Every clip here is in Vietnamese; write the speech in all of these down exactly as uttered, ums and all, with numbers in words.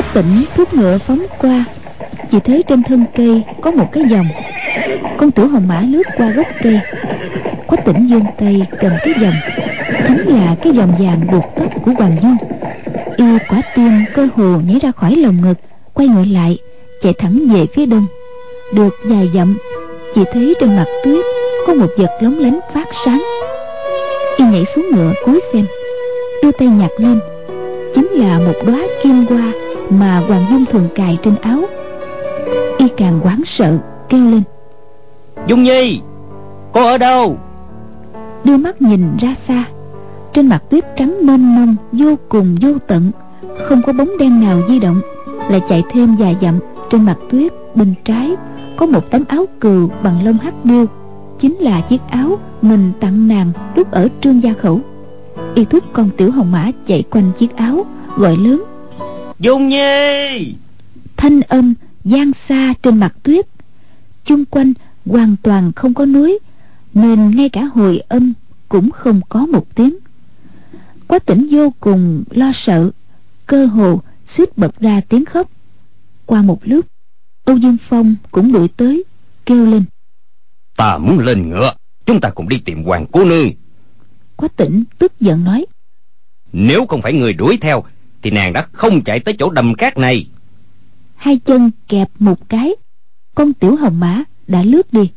Quách Tĩnh thúc ngựa phóng qua, chỉ thấy trên thân cây có một cái vòng. Con Tiểu Hồng Mã lướt qua gốc cây. Quách Tĩnh giương tay cầm cái vòng, chính là cái vòng vàng buộc tóc của Hoàng Dung. Y quả tim cơ hồ nhảy ra khỏi lồng ngực, quay ngựa lại chạy thẳng về phía đông. Được vài dặm, chỉ thấy trên mặt tuyết có một vật lóng lánh phát sáng. Y nhảy xuống ngựa cúi xem, đưa tay nhặt lên, chính là một đóa kim hoa mà Hoàng Dung thường cài trên áo. Y càng hoảng sợ kêu lên: Dung Nhi, cô ở đâu? Đưa mắt nhìn ra xa, trên mặt tuyết trắng mênh mông vô cùng vô tận, không có bóng đen nào di động. Lại chạy thêm vài dặm, trên mặt tuyết bên trái có một tấm áo cừu bằng lông hắc điêu, chính là chiếc áo mình tặng nàng lúc ở Trương Gia Khẩu. Y thúc con Tiểu Hồng Mã chạy quanh chiếc áo, gọi lớn: Dung Nhi! Thanh âm vang xa trên mặt tuyết. Chung quanh hoàn toàn không có núi, nên ngay cả hồi âm cũng không có một tiếng. Quách Tĩnh vô cùng lo sợ, cơ hồ suýt bật ra tiếng khóc. Qua một lúc, Âu Dương Phong cũng đuổi tới, kêu lên: Ta muốn lên ngựa, chúng ta cùng đi tìm Hoàng cô nương. Quách Tĩnh tức giận nói: Nếu không phải người đuổi theo thì nàng đã không chạy tới chỗ đầm cát này. Hai chân kẹp một cái, con Tiểu Hồng Mã đã lướt đi.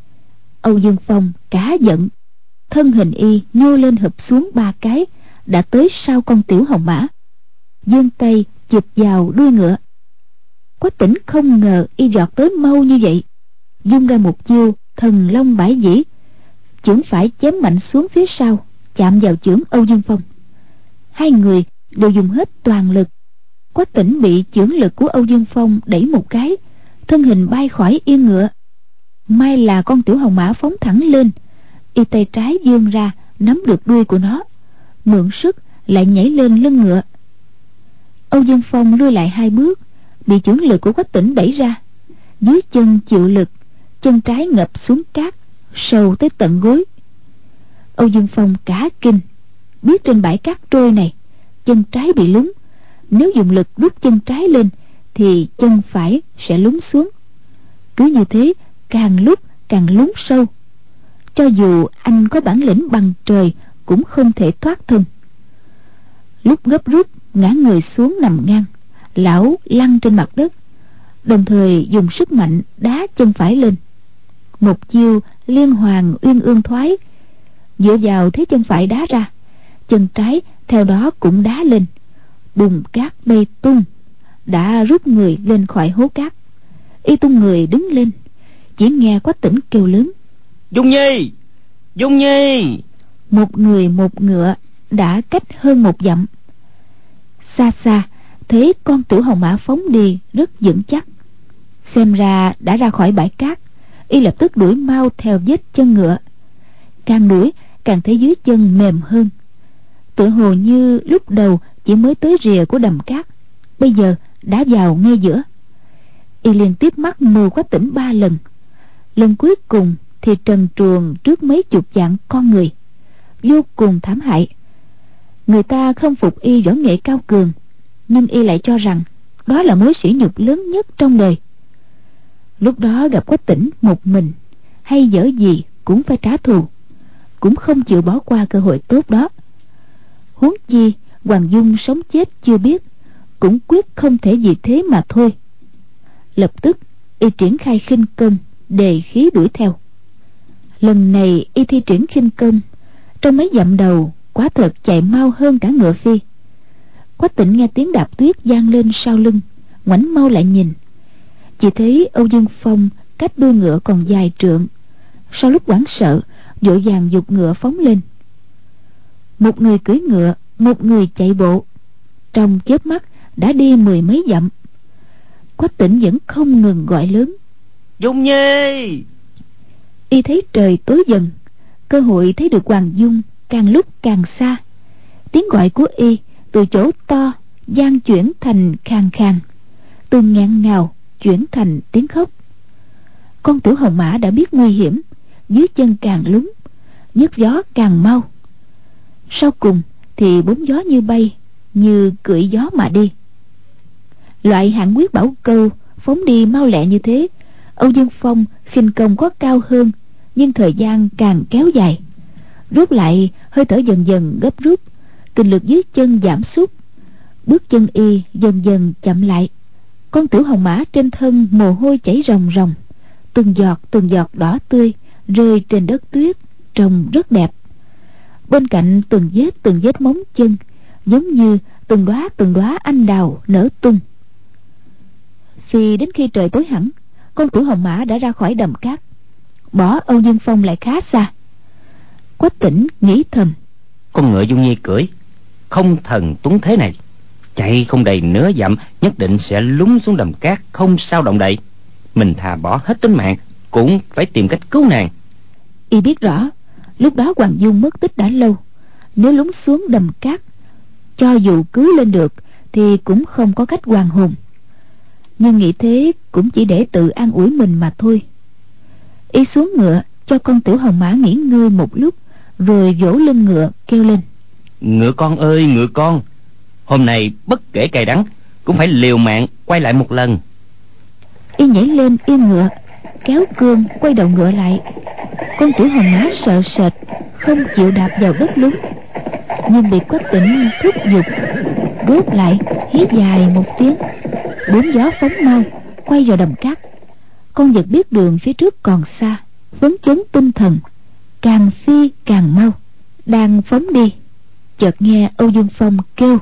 Âu Dương Phong cá giận, thân hình y nhô lên hụp xuống ba cái, đã tới sau con Tiểu Hồng Mã, giương tay chụp vào đuôi ngựa. Quách Tĩnh không ngờ y giọt tới mau như vậy, dung ra một chiêu thần long bãi dĩ, chưởng phải chém mạnh xuống phía sau, chạm vào chưởng Âu Dương Phong. Hai người đều dùng hết toàn lực. Quách Tĩnh bị chưởng lực của Âu Dương Phong đẩy một cái, thân hình bay khỏi yên ngựa. May là con Tiểu Hồng Mã phóng thẳng lên, y tay trái vươn ra nắm được đuôi của nó, mượn sức lại nhảy lên lưng ngựa. Âu Dương Phong lui lại hai bước, bị chưởng lực của Quách Tĩnh đẩy ra, dưới chân chịu lực, chân trái ngập xuống cát, sâu tới tận gối. Âu Dương Phong cả kinh, biết trên bãi cát trôi này chân trái bị lún, nếu dùng lực đút chân trái lên thì chân phải sẽ lún xuống. Cứ như thế càng lúc càng lún sâu, cho dù anh có bản lĩnh bằng trời cũng không thể thoát thân. Lúc gấp rút ngã người xuống nằm ngang, lão lăn trên mặt đất, đồng thời dùng sức mạnh đá chân phải lên. Một chiêu liên hoàn uyên ương thoái, dựa vào thế chân phải đá ra, chân trái theo đó cũng đá lên, bùn cát bay tung, đã rút người lên khỏi hố cát. Y tung người đứng lên, chỉ nghe Quách Tĩnh kêu lớn: Dung Nhi! Dung Nhi! Một người một ngựa đã cách hơn một dặm. Xa xa thấy con Tiểu Hồng Mã phóng đi rất vững chắc, xem ra đã ra khỏi bãi cát. Y lập tức đuổi mau theo vết chân ngựa, càng đuổi càng thấy dưới chân mềm hơn, tựa hồ như lúc đầu chỉ mới tới rìa của đầm cát, bây giờ đã vào ngay giữa. Y liên tiếp mắc mưu Quách Tĩnh ba lần, lần cuối cùng thì trần truồng trước mấy chục vạn con người, vô cùng thảm hại. Người ta không phục y võ nghệ cao cường, nhưng y lại cho rằng đó là mối sỉ nhục lớn nhất trong đời. Lúc đó gặp Quách Tĩnh một mình, hay dở gì cũng phải trả thù, cũng không chịu bỏ qua cơ hội tốt đó. Huống chi Hoàng Dung sống chết chưa biết, cũng quyết không thể vì thế mà thôi. Lập tức y triển khai khinh công, đề khí đuổi theo. Lần này y thi triển khinh công, trong mấy dặm đầu quả thật chạy mau hơn cả ngựa phi. Quách Tĩnh nghe tiếng đạp tuyết vang lên sau lưng, ngoảnh mau lại nhìn, chỉ thấy Âu Dương Phong cách đuôi ngựa còn dài trượng. Sau lúc hoảng sợ, vội vàng giục ngựa phóng lên. Một người cưỡi ngựa, một người chạy bộ, trong chớp mắt đã đi mười mấy dặm. Quách Tĩnh vẫn không ngừng gọi lớn: Dung Nhi! Y thấy trời tối dần, cơ hội thấy được Hoàng Dung càng lúc càng xa. Tiếng gọi của y từ chỗ to vang chuyển thành khàn khàn, từ nghẹn ngào chuyển thành tiếng khóc. Con Tiểu Hồng Mã đã biết nguy hiểm, dưới chân càng lún, nhấc gió càng mau. Sau cùng thì bốn gió như bay, như cưỡi gió mà đi. Loại hạng quyết bảo câu phóng đi mau lẹ như thế, Âu Dương Phong khinh công có cao hơn, nhưng thời gian càng kéo dài. Rút lại, hơi thở dần dần gấp rút, kinh lực dưới chân giảm sút, bước chân y dần dần chậm lại. Con tiểu hồng mã trên thân mồ hôi chảy ròng ròng, từng giọt từng giọt đỏ tươi rơi trên đất tuyết, trông rất đẹp. Bên cạnh từng vết từng vết móng chân, giống như từng đóa từng đóa anh đào nở tung. Khi đến khi trời tối hẳn, con tiểu hồng mã đã ra khỏi đầm cát, bỏ Âu Dương Phong lại khá xa. Quách Tĩnh nghĩ thầm: con ngựa Dung Nhi cưỡi không thần tuấn thế này, chạy không đầy nửa dặm nhất định sẽ lún xuống đầm cát, không sao động đậy. Mình thà bỏ hết tính mạng cũng phải tìm cách cứu nàng. Y biết rõ lúc đó Hoàng Dung mất tích đã lâu, nếu lún xuống đầm cát, cho dù cứu lên được thì cũng không có cách hoàn hồn. Nhưng nghĩ thế cũng chỉ để tự an ủi mình mà thôi. Y xuống ngựa cho con tiểu hồng mã nghỉ ngơi một lúc, rồi vỗ lưng ngựa kêu lên: ngựa con ơi ngựa con, hôm nay bất kể cay đắng cũng phải liều mạng quay lại một lần. Y nhảy lên yên ngựa, kéo cương quay đầu ngựa lại. Con tiểu hồng mã sợ sệt không chịu đạp vào đất lún, nhưng bị Quách Tĩnh thúc giục, rốt lại hí dài một tiếng, bốn gió phóng mau quay vào đầm cát. Con vật biết đường phía trước còn xa, phấn chấn tinh thần, càng phi càng mau. Đang phóng đi, chợt nghe Âu Dương Phong kêu: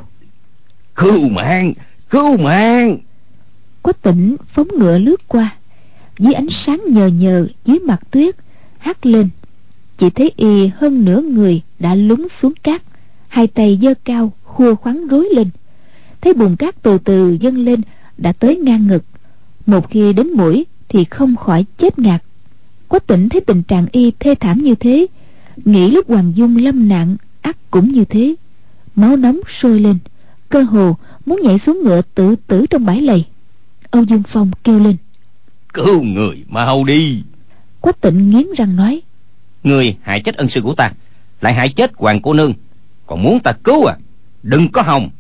cứu mạng, cứu mạng. Quách Tĩnh phóng ngựa lướt qua, dưới ánh sáng nhờ nhờ dưới mặt tuyết hắt lên, chỉ thấy y hơn nửa người đã lún xuống cát, hai tay giơ cao khua khoắn rối lên. Thấy bùn cát từ từ dâng lên đã tới ngang ngực, một khi đến mũi thì không khỏi chết ngạt. Quách Tĩnh thấy tình trạng y thê thảm như thế, nghĩ lúc Hoàng Dung lâm nạn ắt cũng như thế, máu nóng sôi lên, cơ hồ muốn nhảy xuống ngựa tự tử trong bãi lầy. Âu Dương Phong kêu lên: cứu người mau đi. Quách Tĩnh nghiến răng nói: người hại chết ân sư của ta, lại hại chết hoàng cô nương, còn muốn ta cứu à? Đừng có hòng.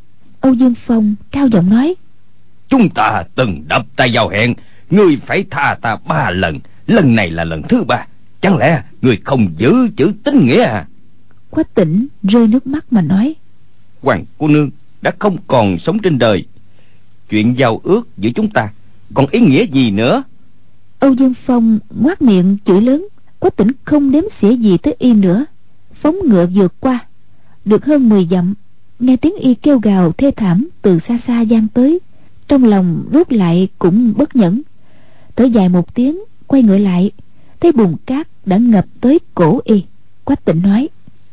Âu Dương Phong cao giọng nói: chúng ta từng đập tay vào hẹn, ngươi phải tha ta ba lần, lần này là lần thứ ba, chẳng lẽ ngươi không giữ chữ tín nghĩa à? Quách Tĩnh rơi nước mắt mà nói: hoàng cô nương đã không còn sống trên đời, chuyện giao ước giữa chúng ta còn ý nghĩa gì nữa? Âu Dương Phong ngoác miệng chửi lớn. Quách Tĩnh không đếm xỉa gì tới y nữa, phóng ngựa vượt qua. Được hơn mười dặm, nghe tiếng y kêu gào thê thảm từ xa xa vang tới, trong lòng rút lại cũng bất nhẫn, thở dài một tiếng, quay ngựa lại, thấy bùn cát đã ngập tới cổ y. Quách Tĩnh nói: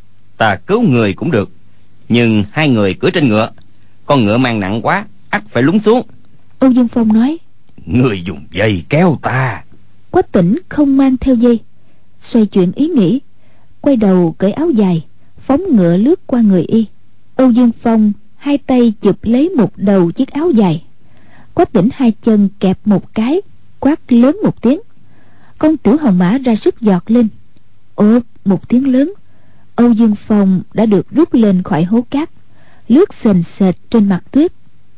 ta cứu người cũng được, nhưng hai người cưỡi trên ngựa, con ngựa mang nặng quá ắt phải lún xuống. Âu Dương Phong nói: người dùng dây kéo ta. Quách Tĩnh không mang theo dây, xoay chuyển ý nghĩ, quay đầu cởi áo dài, phóng ngựa lướt qua người y. Âu Dương Phong hai tay chụp lấy một đầu chiếc áo dài, Quách Tĩnh hai chân kẹp một cái, quát lớn một tiếng. Con tiểu hồng mã ra sức giọt lên, ộp một tiếng lớn, Âu Dương Phong đã được rút lên khỏi hố cát, lướt sền sệt trên mặt tuyết.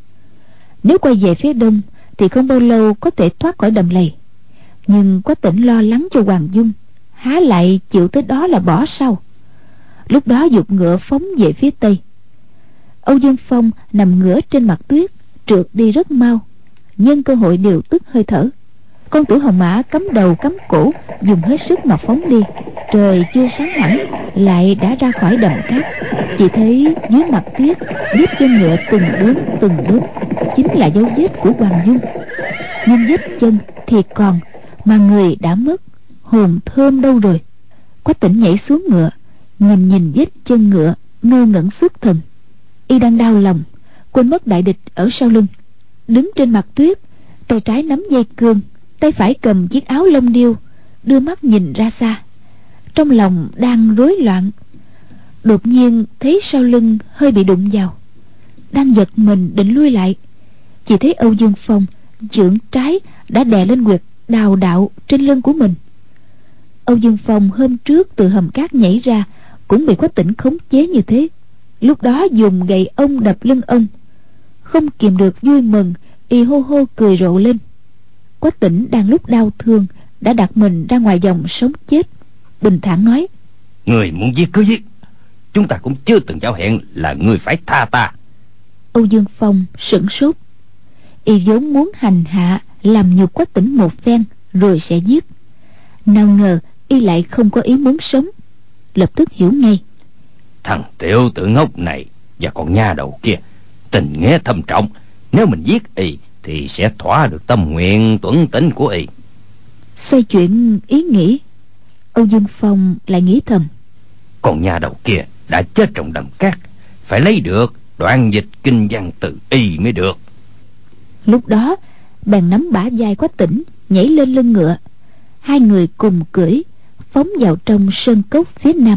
Nếu quay về phía đông thì không bao lâu có thể thoát khỏi đầm lầy, nhưng Quách Tĩnh lo lắng cho Hoàng Dung, há lại chịu tới đó là bỏ sau. Lúc đó giục ngựa phóng về phía tây. Âu Dương Phong nằm ngửa trên mặt tuyết, trượt đi rất mau, nhân cơ hội điều tức hơi thở. Con tiểu hồng mã cắm đầu cắm cổ, dùng hết sức mà phóng đi. Trời chưa sáng hẳn lại đã ra khỏi đầm cát, chỉ thấy dưới mặt tuyết vết chân ngựa từng đốm từng đốm chính là dấu vết của Hoàng Dung. Nhưng vết chân thì còn, mà người đã mất, hồn thơm đâu rồi? Quách Tĩnh nhảy xuống ngựa, nhìn nhìn vết chân ngựa, ngơ ngẩn xuất thần. Y đang đau lòng, quên mất đại địch ở sau lưng, đứng trên mặt tuyết, tay trái nắm dây cương, tay phải cầm chiếc áo lông điêu, đưa mắt nhìn ra xa, trong lòng đang rối loạn. Đột nhiên thấy sau lưng hơi bị đụng vào, đang giật mình định lui lại, chỉ thấy Âu Dương Phong chưởng trái đã đè lên huyệt đào đạo trên lưng của mình. Âu Dương Phong hôm trước từ hầm cát nhảy ra cũng bị Quách Tĩnh khống chế như thế, lúc đó dùng gậy ông đập lưng ông, không kìm được vui mừng, y hô hô cười rộ lên. Quách Tĩnh đang lúc đau thương đã đặt mình ra ngoài vòng sống chết, bình thản nói: Người muốn giết cứ giết, chúng ta cũng chưa từng giao hẹn là người phải tha ta. Âu Dương Phong sửng sốt. Y vốn muốn hành hạ làm nhục Quách Tĩnh một phen rồi sẽ giết, nào ngờ y lại không có ý muốn sống, lập tức hiểu ngay. Thằng tiểu tử ngốc này và con nha đầu kia tình nghĩa thâm trọng, nếu mình giết y thì sẽ thỏa được tâm nguyện tuấn tính của y. Xoay chuyển ý nghĩ, Âu Dương Phong lại nghĩ thầm: Con nha đầu kia đã chết trong đầm cát, phải lấy được đoạn dịch kinh văn từ y mới được. Lúc đó bèn nắm bả vai Quách Tĩnh nhảy lên lưng ngựa, hai người cùng cưỡi phóng vào trong sơn cốc phía nam.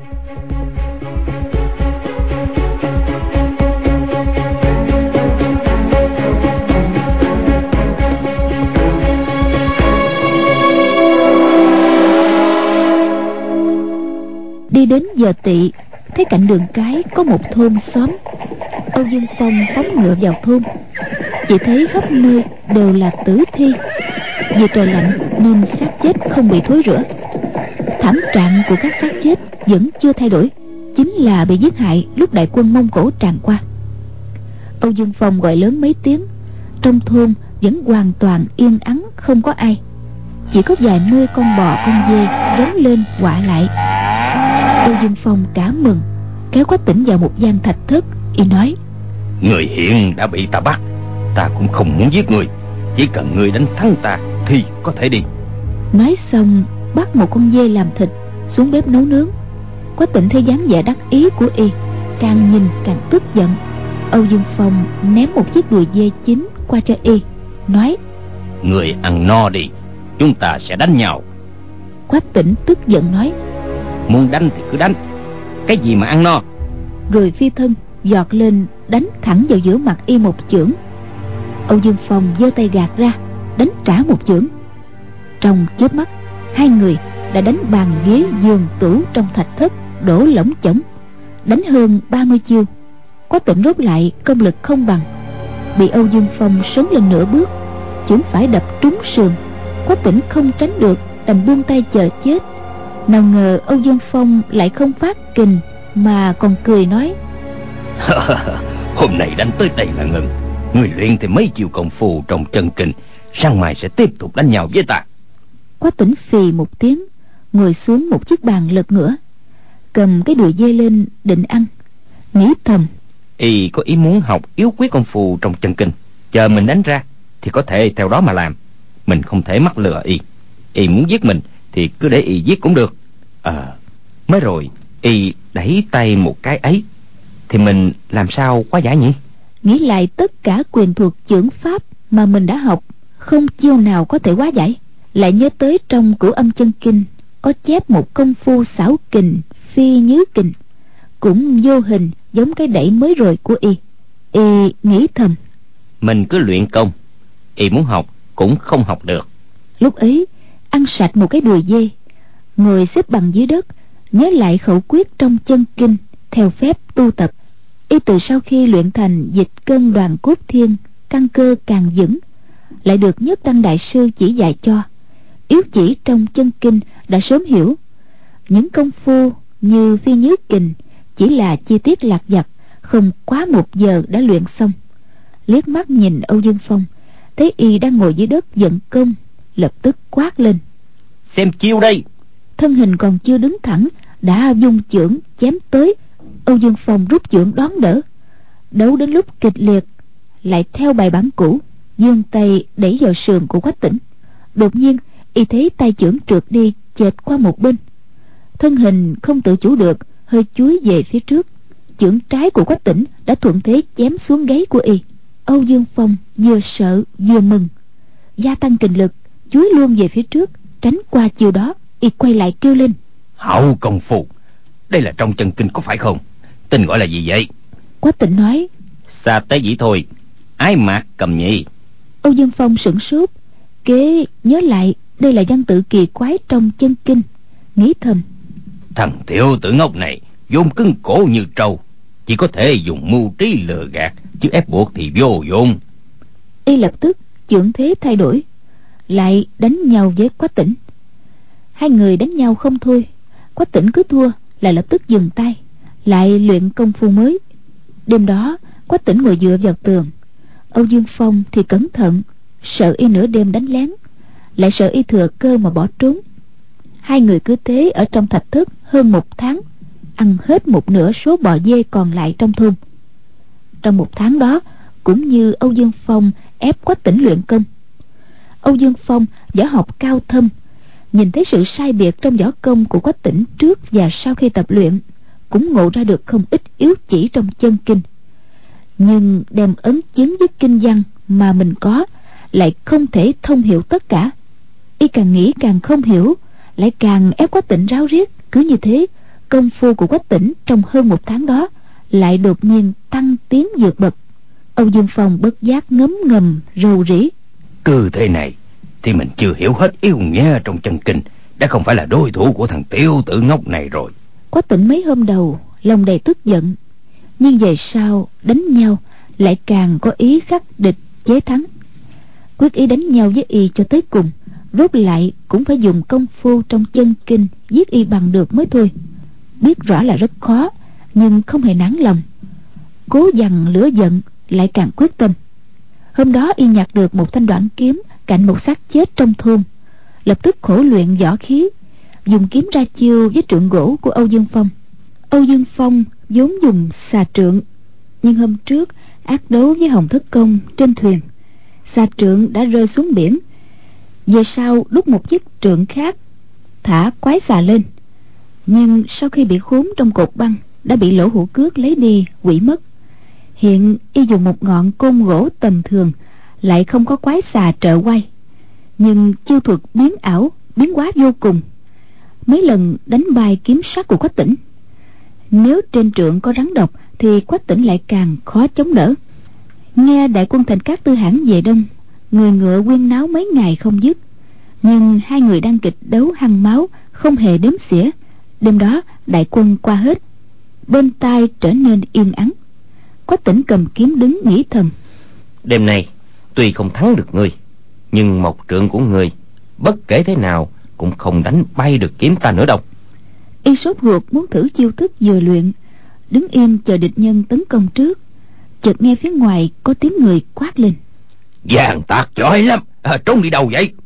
Đi đến giờ tỵ, thấy cạnh đường cái có một thôn xóm. Âu Dương Phong phóng ngựa vào thôn, chỉ thấy khắp nơi đều là tử thi. Vì trời lạnh nên xác chết không bị thối rữa. Thảm trạng của các xác chết vẫn chưa thay đổi, chính là bị giết hại lúc đại quân Mông Cổ tràn qua. Âu Dương Phong gọi lớn mấy tiếng, trong thôn vẫn hoàn toàn yên ắng, không có ai, chỉ có vài mươi con bò con dê rống lên quạ lại. Âu Dương Phong cả mừng, kéo Quách Tĩnh vào một gian thạch thất, y nói: Người hiện đã bị ta bắt, ta cũng không muốn giết người, chỉ cần người đánh thắng ta thì có thể đi. Nói xong bắt một con dê làm thịt xuống bếp nấu nướng. Quách Tĩnh thấy dáng vẻ đắc ý của y, càng nhìn càng tức giận. Âu Dương Phong ném một chiếc đùi dê chín qua cho y, nói: Người ăn no đi, chúng ta sẽ đánh nhau. Quách Tĩnh tức giận nói: Muốn đánh thì cứ đánh, cái gì mà ăn no. Rồi phi thân giọt lên đánh thẳng vào giữa mặt y một chưởng. Âu Dương Phong giơ tay gạt ra, đánh trả một chưởng. Trong chớp mắt, hai người đã đánh bàn ghế giường tủ trong thạch thất đổ lỗng chổng, đánh hơn ba mươi chiêu. Quách Tĩnh rút lại công lực không bằng, bị Âu Dương Phong sấn lên nửa bước, chưởng phải đập trúng sườn. Quách Tĩnh không tránh được, đành buông tay chờ chết. Nào ngờ Âu Dương Phong lại không phát kình mà còn cười nói: Hôm nay đánh tới đây là ngừng, người luyện thì mấy chiêu công phu trong chân kinh, sáng mai sẽ tiếp tục đánh nhau với ta. Quách Tĩnh phì một tiếng, ngồi xuống một chiếc bàn lật ngửa, cầm cái đùi dê lên định ăn, nghĩ thầm: Y có ý muốn học yếu quyết công phu trong chân kinh, chờ mình đánh ra thì có thể theo đó mà làm. Mình không thể mắc lừa y. Y muốn giết mình thì cứ để y giết cũng được. À, mới rồi y đẩy tay một cái ấy thì mình làm sao quá giải nhỉ? Nghĩ lại tất cả quyền thuật chưởng pháp mà mình đã học, không chiêu nào có thể hóa giải. Lại nhớ tới trong Cửu Âm Chân Kinh có chép một công phu xảo kình phi nhứ kình, cũng vô hình giống cái đẩy mới rồi của y. Y nghĩ thầm: Mình cứ luyện công, y muốn học cũng không học được. Lúc ấy ăn sạch một cái đùi dê, ngồi xếp bằng dưới đất, nhớ lại khẩu quyết trong chân kinh, theo phép tu tập. Y từ sau khi luyện thành dịch cân đoàn cốt thiên, căn cơ càng vững, lại được Nhất Đăng đại sư chỉ dạy cho, yếu chỉ trong chân kinh đã sớm hiểu. Những công phu như phi nhứ kình chỉ là chi tiết lặt vặt, không quá một giờ đã luyện xong. Liếc mắt nhìn Âu Dương Phong, thấy y đang ngồi dưới đất vận công, lập tức quát lên: Xem chiêu đây! Thân hình còn chưa đứng thẳng đã vung chưởng chém tới. Âu Dương Phong rút chưởng đón đỡ. Đấu đến lúc kịch liệt, lại theo bài bản cũ, giương tay đẩy vào sườn của Quách Tĩnh. Đột nhiên y thấy tay chưởng trượt đi, chệch qua một bên, thân hình không tự chủ được hơi chúi về phía trước. Chưởng trái của Quách Tĩnh đã thuận thế chém xuống gáy của y. Âu Dương Phong vừa sợ vừa mừng, gia tăng kình lực, chúi luôn về phía trước, tránh qua chiều đó. Y quay lại kêu lên: Hảo công phu, đây là trong chân kinh có phải không? Tên gọi là gì vậy? Quách Tĩnh nói: Xa tế dĩ thôi, ái mạc cầm nhị. Âu Dương Phong sửng sốt, kế nhớ lại đây là văn tự kỳ quái trong chân kinh, nghĩ thầm: Thằng tiểu tử ngốc này vốn cứng cổ như trâu, chỉ có thể dùng mưu trí lừa gạt, chứ ép buộc thì vô dụng. Y lập tức chưởng thế thay đổi, lại đánh nhau với Quách Tĩnh. Hai người đánh nhau không thôi, Quách Tĩnh cứ thua lại lập tức dừng tay, lại luyện công phu mới. Đêm đó Quách Tĩnh ngồi dựa vào tường, Âu Dương Phong thì cẩn thận, sợ y nửa đêm đánh lén, lại sợ y thừa cơ mà bỏ trốn. Hai người cứ thế ở trong thạch thất hơn một tháng, ăn hết một nửa số bò dê còn lại trong thôn. Trong một tháng đó cũng như Âu Dương Phong ép Quách Tĩnh luyện công. Âu Dương Phong võ học cao thâm, nhìn thấy sự sai biệt trong võ công của Quách Tĩnh trước và sau khi tập luyện, cũng ngộ ra được không ít yếu chỉ trong chân kinh. Nhưng đem ấn chứng với kinh văn mà mình có, lại không thể thông hiểu tất cả. Y càng nghĩ càng không hiểu, lại càng ép Quách Tĩnh ráo riết. Cứ như thế, công phu của Quách Tĩnh trong hơn một tháng đó lại đột nhiên tăng tiến vượt bậc. Âu Dương Phong bất giác ngấm ngầm rầu rĩ. Cứ thế này thì mình chưa hiểu hết yêu nghĩa trong chân kinh, đã không phải là đối thủ của thằng tiểu tử ngốc này rồi. Quách Tĩnh mấy hôm đầu lòng đầy tức giận, nhưng về sau đánh nhau lại càng có ý khắc địch chế thắng, quyết ý đánh nhau với y cho tới cùng, rốt lại cũng phải dùng công phu trong chân kinh giết y bằng được mới thôi. Biết rõ là rất khó, nhưng không hề nản lòng, cố dằn lửa giận, lại càng quyết tâm. Hôm đó y nhặt được một thanh đoạn kiếm cạnh một xác chết trong thôn, lập tức khổ luyện võ khí, dùng kiếm ra chiêu với trượng gỗ của Âu Dương Phong. Âu Dương Phong vốn dùng xà trượng, nhưng hôm trước ác đấu với Hồng Thất Công trên thuyền, xà trượng đã rơi xuống biển. Về sau đúc một chiếc trượng khác, thả quái xà lên, nhưng sau khi bị khốn trong cột băng đã bị lỗ hủ cước lấy đi hủy mất. Hiện y dùng một ngọn côn gỗ tầm thường, lại không có quái xà trợ quay, nhưng chiêu thuật biến ảo biến hóa vô cùng, mấy lần đánh bay kiếm sắc của Quách Tĩnh. Nếu trên trượng có rắn độc thì Quách Tĩnh lại càng khó chống đỡ. Nghe đại quân Thành Cát Tư Hãn về đông, người ngựa quyên náo mấy ngày không dứt, nhưng hai người đang kịch đấu hăng máu, không hề đếm xỉa. Đêm đó đại quân qua hết, bên tai trở nên yên ắng. Quách Tĩnh cầm kiếm đứng nghĩ thầm: đêm nay tuy không thắng được ngươi, nhưng một trượng của ngươi bất kể thế nào cũng không đánh bay được kiếm ta nữa đâu. Y sốt ruột muốn thử chiêu thức vừa luyện, đứng im chờ địch nhân tấn công trước. Chợt nghe phía ngoài có tiếng người quát lên: Giang Tạc giỏi lắm, à, trốn đi đâu vậy?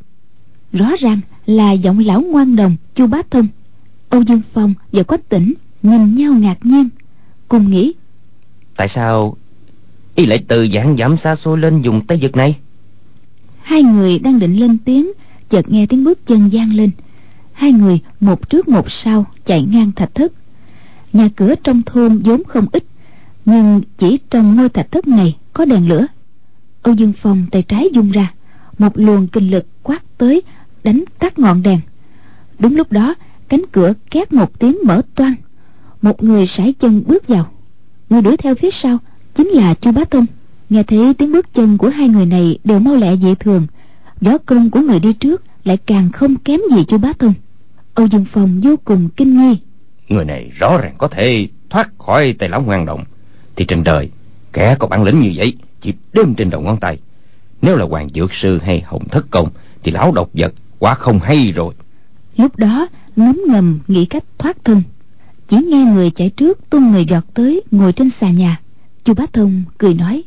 Rõ ràng là giọng lão ngoan đồng Chu Bá Thông. Âu Dương Phong và Quách Tĩnh nhìn nhau ngạc nhiên, cùng nghĩ: tại sao y lại từ vạn dặm xa xôi lên dùng tay vật này? Hai người đang định lên tiếng, chợt nghe tiếng bước chân vang lên. Hai người một trước một sau chạy ngang thạch thất. Nhà cửa trong thôn vốn không ít, nhưng chỉ trong ngôi thạch thất này có đèn lửa. Âu Dương Phong tay trái vung ra, một luồng kinh lực quát tới, đánh tắt ngọn đèn. Đúng lúc đó cánh cửa két một tiếng mở toang, một người sải chân bước vào. Người đuổi theo phía sau chính là Chu Bá Thông. Nghe thấy tiếng bước chân của hai người này đều mau lẹ dị thường, võ công của người đi trước lại càng không kém gì Chu Bá Thông. Âu Dương Phong vô cùng kinh nghi. Người này rõ ràng có thể thoát khỏi tay lão ngoan động, thì trên đời kẻ có bản lĩnh như vậy chỉ đếm trên đầu ngón tay. Nếu là Hoàng Dược Sư hay Hồng Thất Công thì lão độc vật quá không hay rồi. Lúc đó ngấm ngầm nghĩ cách thoát thân, chỉ nghe người chạy trước tung người giọt tới ngồi trên xà nhà. Chu Bá Thông cười nói: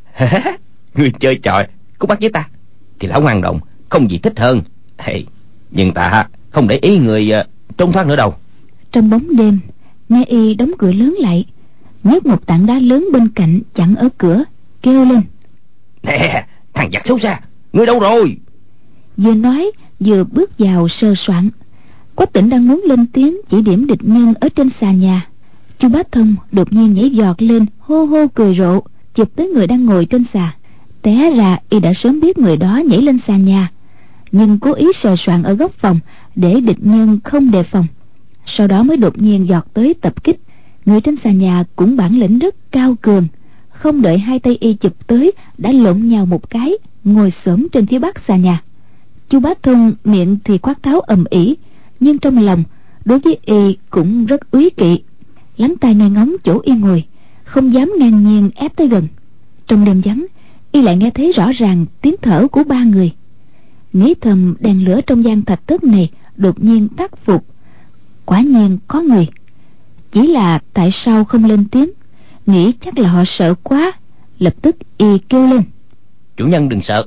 Người chơi trò cút bắt với ta thì lão ngoan động không gì thích hơn. Hey, nhưng ta không để ý người uh, trốn thoát nữa đâu. Trong bóng đêm nghe y đóng cửa lớn lại, nhấc một tảng đá lớn bên cạnh chặn ở cửa, kêu lên: Nè, thằng giặc xấu xa, ngươi đâu rồi? Vừa nói vừa bước vào sờ soạn. Quách Tĩnh đang muốn lên tiếng chỉ điểm địch nhân ở trên xà nhà, Chu Bá Thông đột nhiên nhảy giọt lên, hô hô cười rộ, chụp tới người đang ngồi trên xà. Té ra y đã sớm biết người đó nhảy lên xà nhà, nhưng cố ý sờ soạn ở góc phòng để địch nhân không đề phòng, sau đó mới đột nhiên giọt tới tập kích. Người trên xà nhà cũng bản lĩnh rất cao cường, không đợi hai tay y chụp tới đã lộn nhào một cái, ngồi xổm trên phía bắc xà nhà. Chu Bá Thông miệng thì quát tháo ầm ĩ, nhưng trong lòng đối với y cũng rất úy kỵ, lắng tai nghe ngóng chỗ y ngồi, không dám ngang nhiên ép tới gần. Trong đêm vắng, y lại nghe thấy rõ ràng tiếng thở của ba người. Nghĩ thầm đèn lửa trong gian thạch thất này đột nhiên tắt phục, quả nhiên có người. Chỉ là tại sao không lên tiếng? Nghĩ chắc là họ sợ quá. Lập tức y kêu lên: Chủ nhân đừng sợ,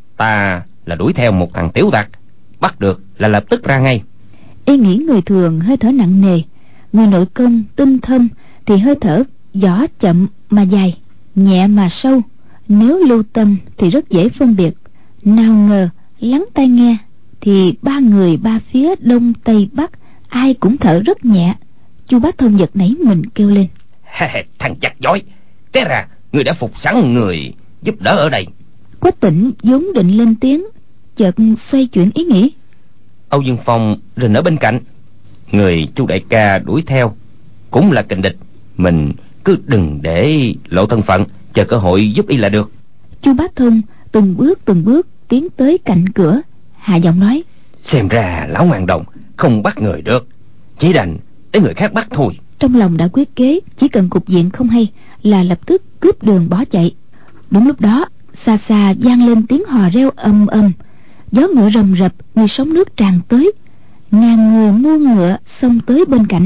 ta là đuổi theo một thằng tiểu tặc, bắt được là lập tức ra ngay. Y nghĩ người thường hơi thở nặng nề, người nội công tinh thâm thì hơi thở võ chậm mà dài, nhẹ mà sâu. Nếu lưu tâm thì rất dễ phân biệt. Nào ngờ lắng tai nghe thì ba người ba phía đông tây bắc ai cũng thở rất nhẹ. Chu Bá Thông giật nảy mình kêu lên: Thằng chặt giỏi, té ra người đã phục sẵn người giúp đỡ ở đây. Quách Tĩnh vốn định lên tiếng, chợt xoay chuyển ý nghĩ. Âu Dương Phong rình ở bên cạnh, người Chu đại ca đuổi theo cũng là kình địch, mình cứ đừng để lộ thân phận, chờ cơ hội giúp y là được. Chu Bá Thông từng bước từng bước tiến tới cạnh cửa, hạ giọng nói: Xem ra lão ngoan đồng không bắt người được, chỉ đành để người khác bắt thôi. Trong lòng đã quyết kế, chỉ cần cục diện không hay là lập tức cướp đường bỏ chạy. Đúng lúc đó, xa xa vang lên tiếng hò reo ầm ầm, gió ngựa rầm rập như sóng nước tràn tới, ngàn người muôn ngựa xông tới bên cạnh.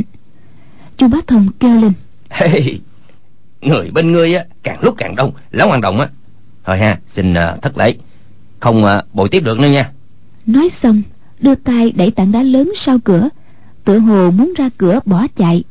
Chu Bá Thông kêu lên: Hey, người bên ngươi á càng lúc càng đông, lão ngoan đồng á, thôi ha, xin uh, thất lễ, không uh, bồi tiếp được nữa nha. Nói xong đưa tay đẩy tảng đá lớn sau cửa, tựa hồ muốn ra cửa bỏ chạy.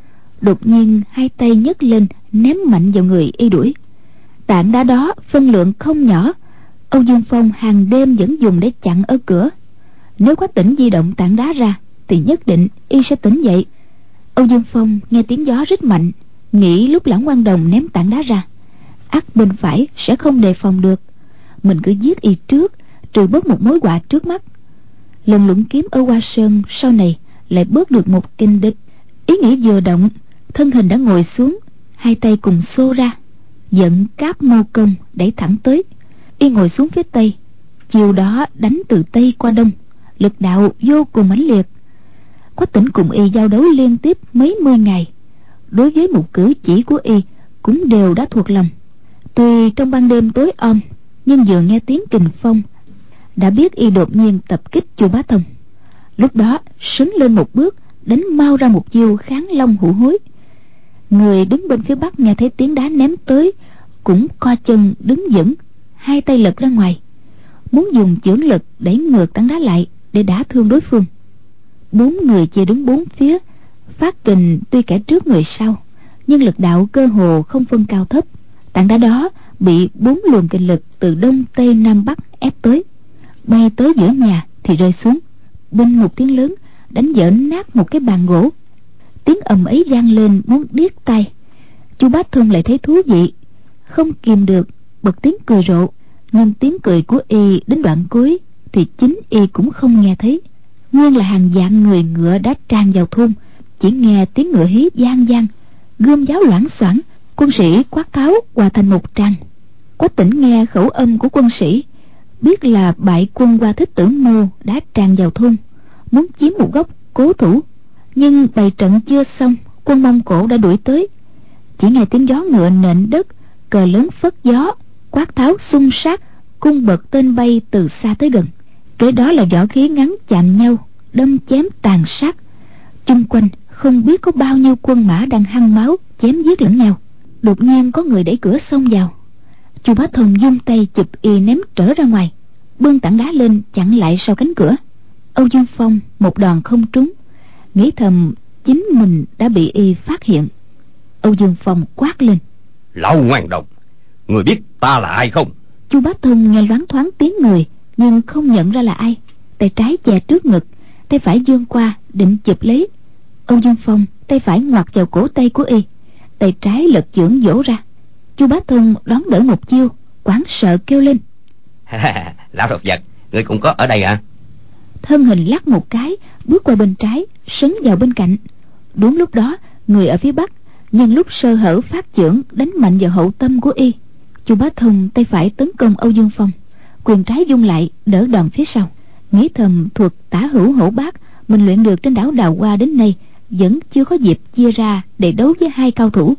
Đột nhiên hai tay nhấc lên ném mạnh vào người y đuổi. Tảng đá đó phân lượng không nhỏ, Âu Dương Phong hàng đêm vẫn dùng để chặn ở cửa. Nếu Quách Tĩnh di động tảng đá ra thì nhất định y sẽ tỉnh dậy. Âu Dương Phong nghe tiếng gió rít mạnh, nghĩ lúc lão ngoan đồng ném tảng đá ra, ắt bên phải sẽ không đề phòng được, mình cứ giết y trước, trừ bớt một mối họa trước mắt. Lần luận kiếm ở Hoa Sơn sau này lại bớt được một kình địch. Ý nghĩ vừa động, thân hình đã ngồi xuống, hai tay cùng xô ra, dẫn cáp mô công đẩy thẳng tới. Y ngồi xuống phía tây, chiều đó đánh từ tây qua đông, lực đạo vô cùng mãnh liệt. Quách Tĩnh cùng y giao đấu liên tiếp mấy mươi ngày, đối với một cử chỉ của y cũng đều đã thuộc lòng. Tuy trong ban đêm tối om, nhưng vừa nghe tiếng kình phong đã biết y đột nhiên tập kích Chu Bá Thông. Lúc đó sấn lên một bước, đánh mau ra một chiêu kháng long hữu hối. Người đứng bên phía bắc nghe thấy tiếng đá ném tới cũng co chân đứng vững, hai tay lật ra ngoài, muốn dùng chưởng lực đẩy ngược tảng đá lại để đả thương đối phương. Bốn người chia đứng bốn phía, phát kình tuy kẻ trước người sau, nhưng lực đạo cơ hồ không phân cao thấp. Tảng đá đó bị bốn luồng kình lực từ đông tây nam bắc ép tới, bay tới giữa nhà thì rơi xuống, binh một tiếng lớn đánh vỡ nát một cái bàn gỗ. Tiếng ầm ấy vang lên muốn điếc tai. Chu Bá Thông lại thấy thú vị, không kìm được bật tiếng cười rộ, nhưng tiếng cười của y đến đoạn cuối thì chính y cũng không nghe thấy. Nguyên là hàng vạn người ngựa đã tràn vào thôn, chỉ nghe tiếng ngựa hí vang vang, gươm giáo loảng xoảng, quân sĩ quát tháo hòa thành một tràng. Quách Tĩnh nghe khẩu âm của quân sĩ, biết là bại quân Hoa Thích Tử Mô đã tràn vào thôn, muốn chiếm một góc cố thủ. Nhưng bày trận chưa xong, quân Mông Cổ đã đuổi tới. Chỉ nghe tiếng gió ngựa nện đất, cờ lớn phất gió, quát tháo xung sát, cung bật tên bay từ xa tới gần. Kế đó là võ khí ngắn chạm nhau, đâm chém tàn sát. Chung quanh không biết có bao nhiêu quân mã đang hăng máu chém giết lẫn nhau. Đột nhiên có người đẩy cửa xông vào. Chu Bá Thông vung tay chụp y ném trở ra ngoài, bưng tảng đá lên chặn lại sau cánh cửa. Âu Dương Phong một đòn không trúng, nghĩ thầm chính mình đã bị y phát hiện. Âu Dương Phong quát lên: Lão ngoan đồng, người biết ta là ai không? Chu Bá Thông nghe loáng thoáng tiếng người, nhưng không nhận ra là ai. Tay trái che trước ngực, tay phải vươn qua định chụp lấy. Âu Dương Phong tay phải ngoặt vào cổ tay của y, tay trái lật chưởng vỗ ra. Chu Bá Thông đón đỡ một chiêu, hoảng sợ kêu lên: Lão độc vật, người cũng có ở đây à? Thân hình lắc một cái, bước qua bên trái, sấn vào bên cạnh. Đúng lúc đó, người ở phía bắc nhân lúc sơ hở phát chưởng đánh mạnh vào hậu tâm của y. Chu Bá Thông tay phải tấn công Âu Dương Phong, quyền trái vung lại đỡ đòn phía sau. Nghĩ thầm thuật tả hữu hổ bát mình luyện được trên đảo Đào Hoa đến nay vẫn chưa có dịp chia ra để đấu với hai cao thủ.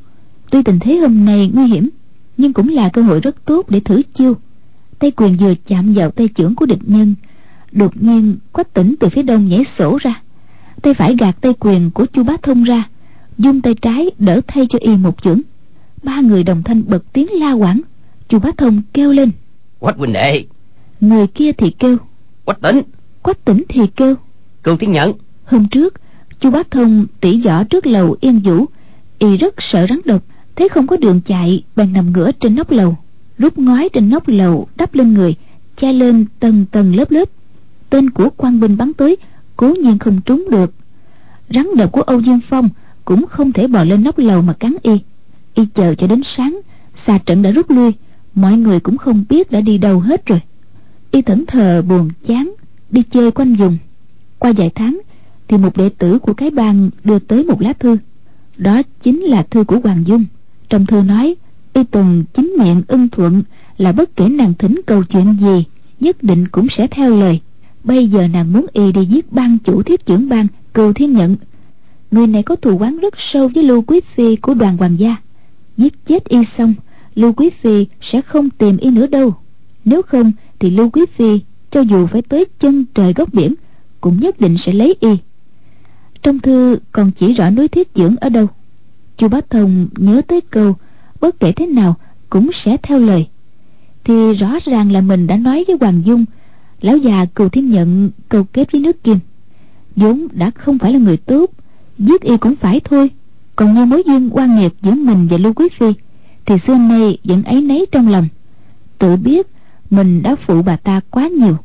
Tuy tình thế hôm nay nguy hiểm, nhưng cũng là cơ hội rất tốt để thử chiêu. Tay quyền vừa chạm vào tay chưởng của địch nhân, đột nhiên Quách Tĩnh từ phía đông nhảy sổ ra, tay phải gạt tay quyền của Chu Bá Thông ra, dung tay trái đỡ thay cho y một chưởng. Ba người đồng thanh bật tiếng la quảng. Chu Bá Thông kêu lên: Quách huynh đệ. Người kia thì kêu: Quách Tĩnh. Quách Tĩnh thì kêu: Cưu Thiên Nhận. Hôm trước Chu Bá Thông tỉ võ trước lầu Yên Vũ, y rất sợ rắn độc, thấy không có đường chạy, bèn nằm ngửa trên nóc lầu, rút ngói trên nóc lầu đắp lên người, che lên tầng tầng lớp lớp. Tên của quan binh bắn tới, cố nhiên không trúng được. Rắn độc của Âu Dương Phong cũng không thể bò lên nóc lầu mà cắn y. Y chờ cho đến sáng, xà trận đã rút lui, mọi người cũng không biết đã đi đâu hết rồi. Y thẫn thờ buồn chán, đi chơi quanh vùng. Qua vài tháng thì một đệ tử của cái bang đưa tới một lá thư. Đó chính là thư của Hoàng Dung. Trong thư nói y từng chính miệng ưng thuận là bất kể nàng thỉnh cầu chuyện gì nhất định cũng sẽ theo lời. Bây giờ nàng muốn y đi giết ban chủ thiết trưởng bang Cừu Thiên Nhận. Người này có thù oán rất sâu với Lưu Quý Phi của Đoàn Hoàng gia. Giết chết y xong, Lưu Quý Phi sẽ không tìm y nữa đâu. Nếu không thì Lưu Quý Phi cho dù phải tới chân trời góc biển cũng nhất định sẽ lấy y. Trong thư còn chỉ rõ núi Thiết Dưỡng ở đâu. Chu Bá Thông nhớ tới câu bất kể thế nào cũng sẽ theo lời, thì rõ ràng là mình đã nói với Hoàng Dung lão già Cừu Thiên Nhận câu kết với nước Kim, vốn đã không phải là người tốt, giết y cũng phải thôi. Còn như mối duyên oan nghiệt giữa mình và Lưu Quý Phi thì xưa nay vẫn áy náy trong lòng, tự biết mình đã phụ bà ta quá nhiều.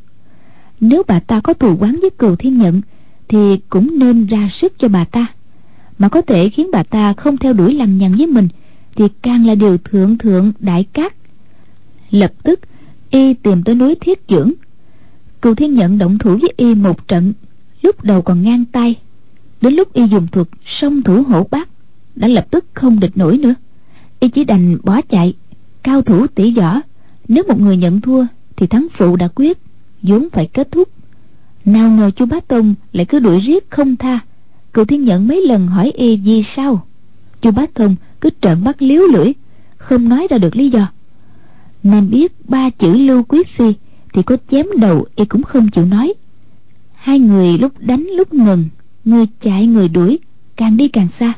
Nếu bà ta có thù oán với Cừu Thiên Nhận thì cũng nên ra sức cho bà ta, mà có thể khiến bà ta không theo đuổi lằng nhằng với mình thì càng là điều thượng thượng đại cát. Lập tức y tìm tới núi Thiết Dưỡng. Cừu Thiên Nhận động thủ với y một trận, lúc đầu còn ngang tay, đến lúc y dùng thuật song thủ hổ bát đã lập tức không địch nổi nữa. Y chỉ đành bỏ chạy. Cao thủ tỷ võ, nếu một người nhận thua thì thắng phụ đã quyết, vốn phải kết thúc. Nào ngờ Chu Bá Thông lại cứ đuổi riết không tha. Cừu Thiên Nhận mấy lần hỏi y vì sao, Chu Bá Thông cứ trợn mắt liếu lưỡi, không nói ra được lý do. Nên biết ba chữ Lưu Quý Phi thì có chém đầu y cũng không chịu nói. Hai người lúc đánh lúc ngừng, người chạy người đuổi, càng đi càng xa.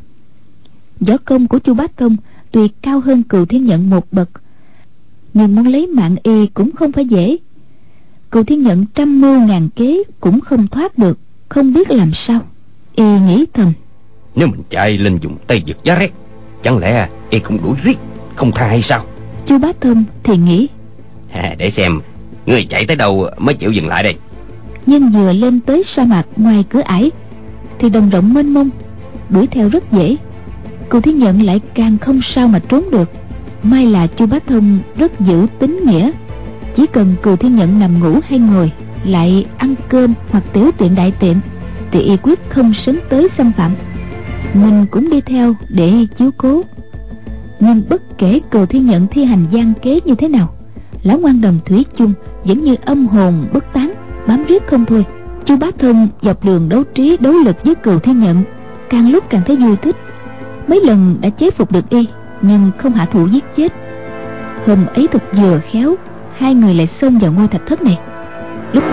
Võ công của Chu Bá Thông tuy cao hơn Cừu Thiên Nhận một bậc, nhưng muốn lấy mạng y cũng không phải dễ. Cừu Thiên Nhận trăm mưu ngàn kế cũng không thoát được, không biết làm sao. Y nghĩ thầm, nếu mình chạy lên vùng Tây Vực giá rét, chẳng lẽ y cũng đuổi riết không tha hay sao? Chu Bá Thông thì nghĩ, à, để xem người chạy tới đâu mới chịu dừng lại đây. Nhưng vừa lên tới sa mạc ngoài cửa ải thì đồng rộng mênh mông, đuổi theo rất dễ. Cừu Thiên Nhận lại càng không sao mà trốn được. May là Chu Bá Thông rất giữ tín nghĩa, chỉ cần Cừu Thiên Nhận nằm ngủ hay ngồi, lại ăn cơm hoặc tiểu tiện đại tiện, thì y quyết không sấn tới xâm phạm. Mình cũng đi theo để chiếu cố. Nhưng bất kể Cừu Thiên Nhận thi hành gian kế như thế nào, lão ngoan đồng thủy chung vẫn như âm hồn bất tán, bám riết không thôi. Chu Bá Thông dọc đường đấu trí đấu lực với Cừu Thiên Nhận, càng lúc càng thấy vui thích. Mấy lần đã chế phục được y, nhưng không hạ thủ giết chết. Hôm ấy thật vừa khéo, hai người lại xông vào ngôi thạch thất này. Lúc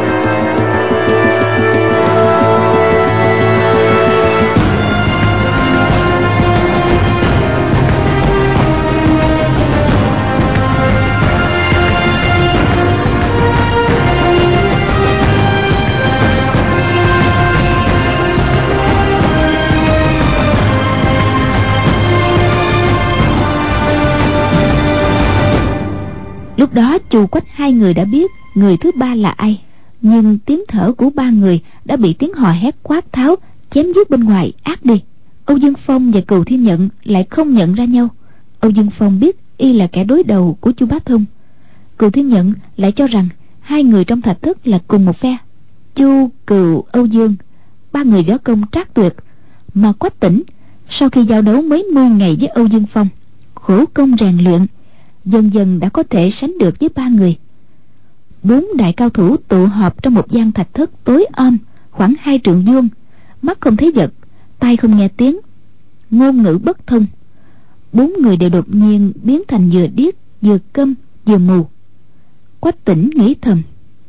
Lúc đó Chu Quách hai người đã biết người thứ ba là ai, nhưng tiếng thở của ba người đã bị tiếng hò hét quát tháo chém giết bên ngoài át đi. Âu Dương Phong và Cừu Thiên Nhận lại không nhận ra nhau. Âu Dương Phong biết y là kẻ đối đầu của Chu Bá Thông, Cừu Thiên Nhận lại cho rằng hai người trong thạch thất là cùng một phe. Chu, Cừu, Âu Dương, ba người võ công trác tuyệt, mà Quách Tĩnh sau khi giao đấu mấy mươi ngày với Âu Dương Phong, khổ công rèn luyện, dần dần đã có thể sánh được với ba người. Bốn đại cao thủ tụ họp trong một gian thạch thất tối om khoảng hai trượng vuông, mắt không thấy vật, tai không nghe tiếng, ngôn ngữ bất thông. bốn người đều đột nhiên biến thành vừa điếc vừa câm vừa mù. Quách Tĩnh nghĩ thầm: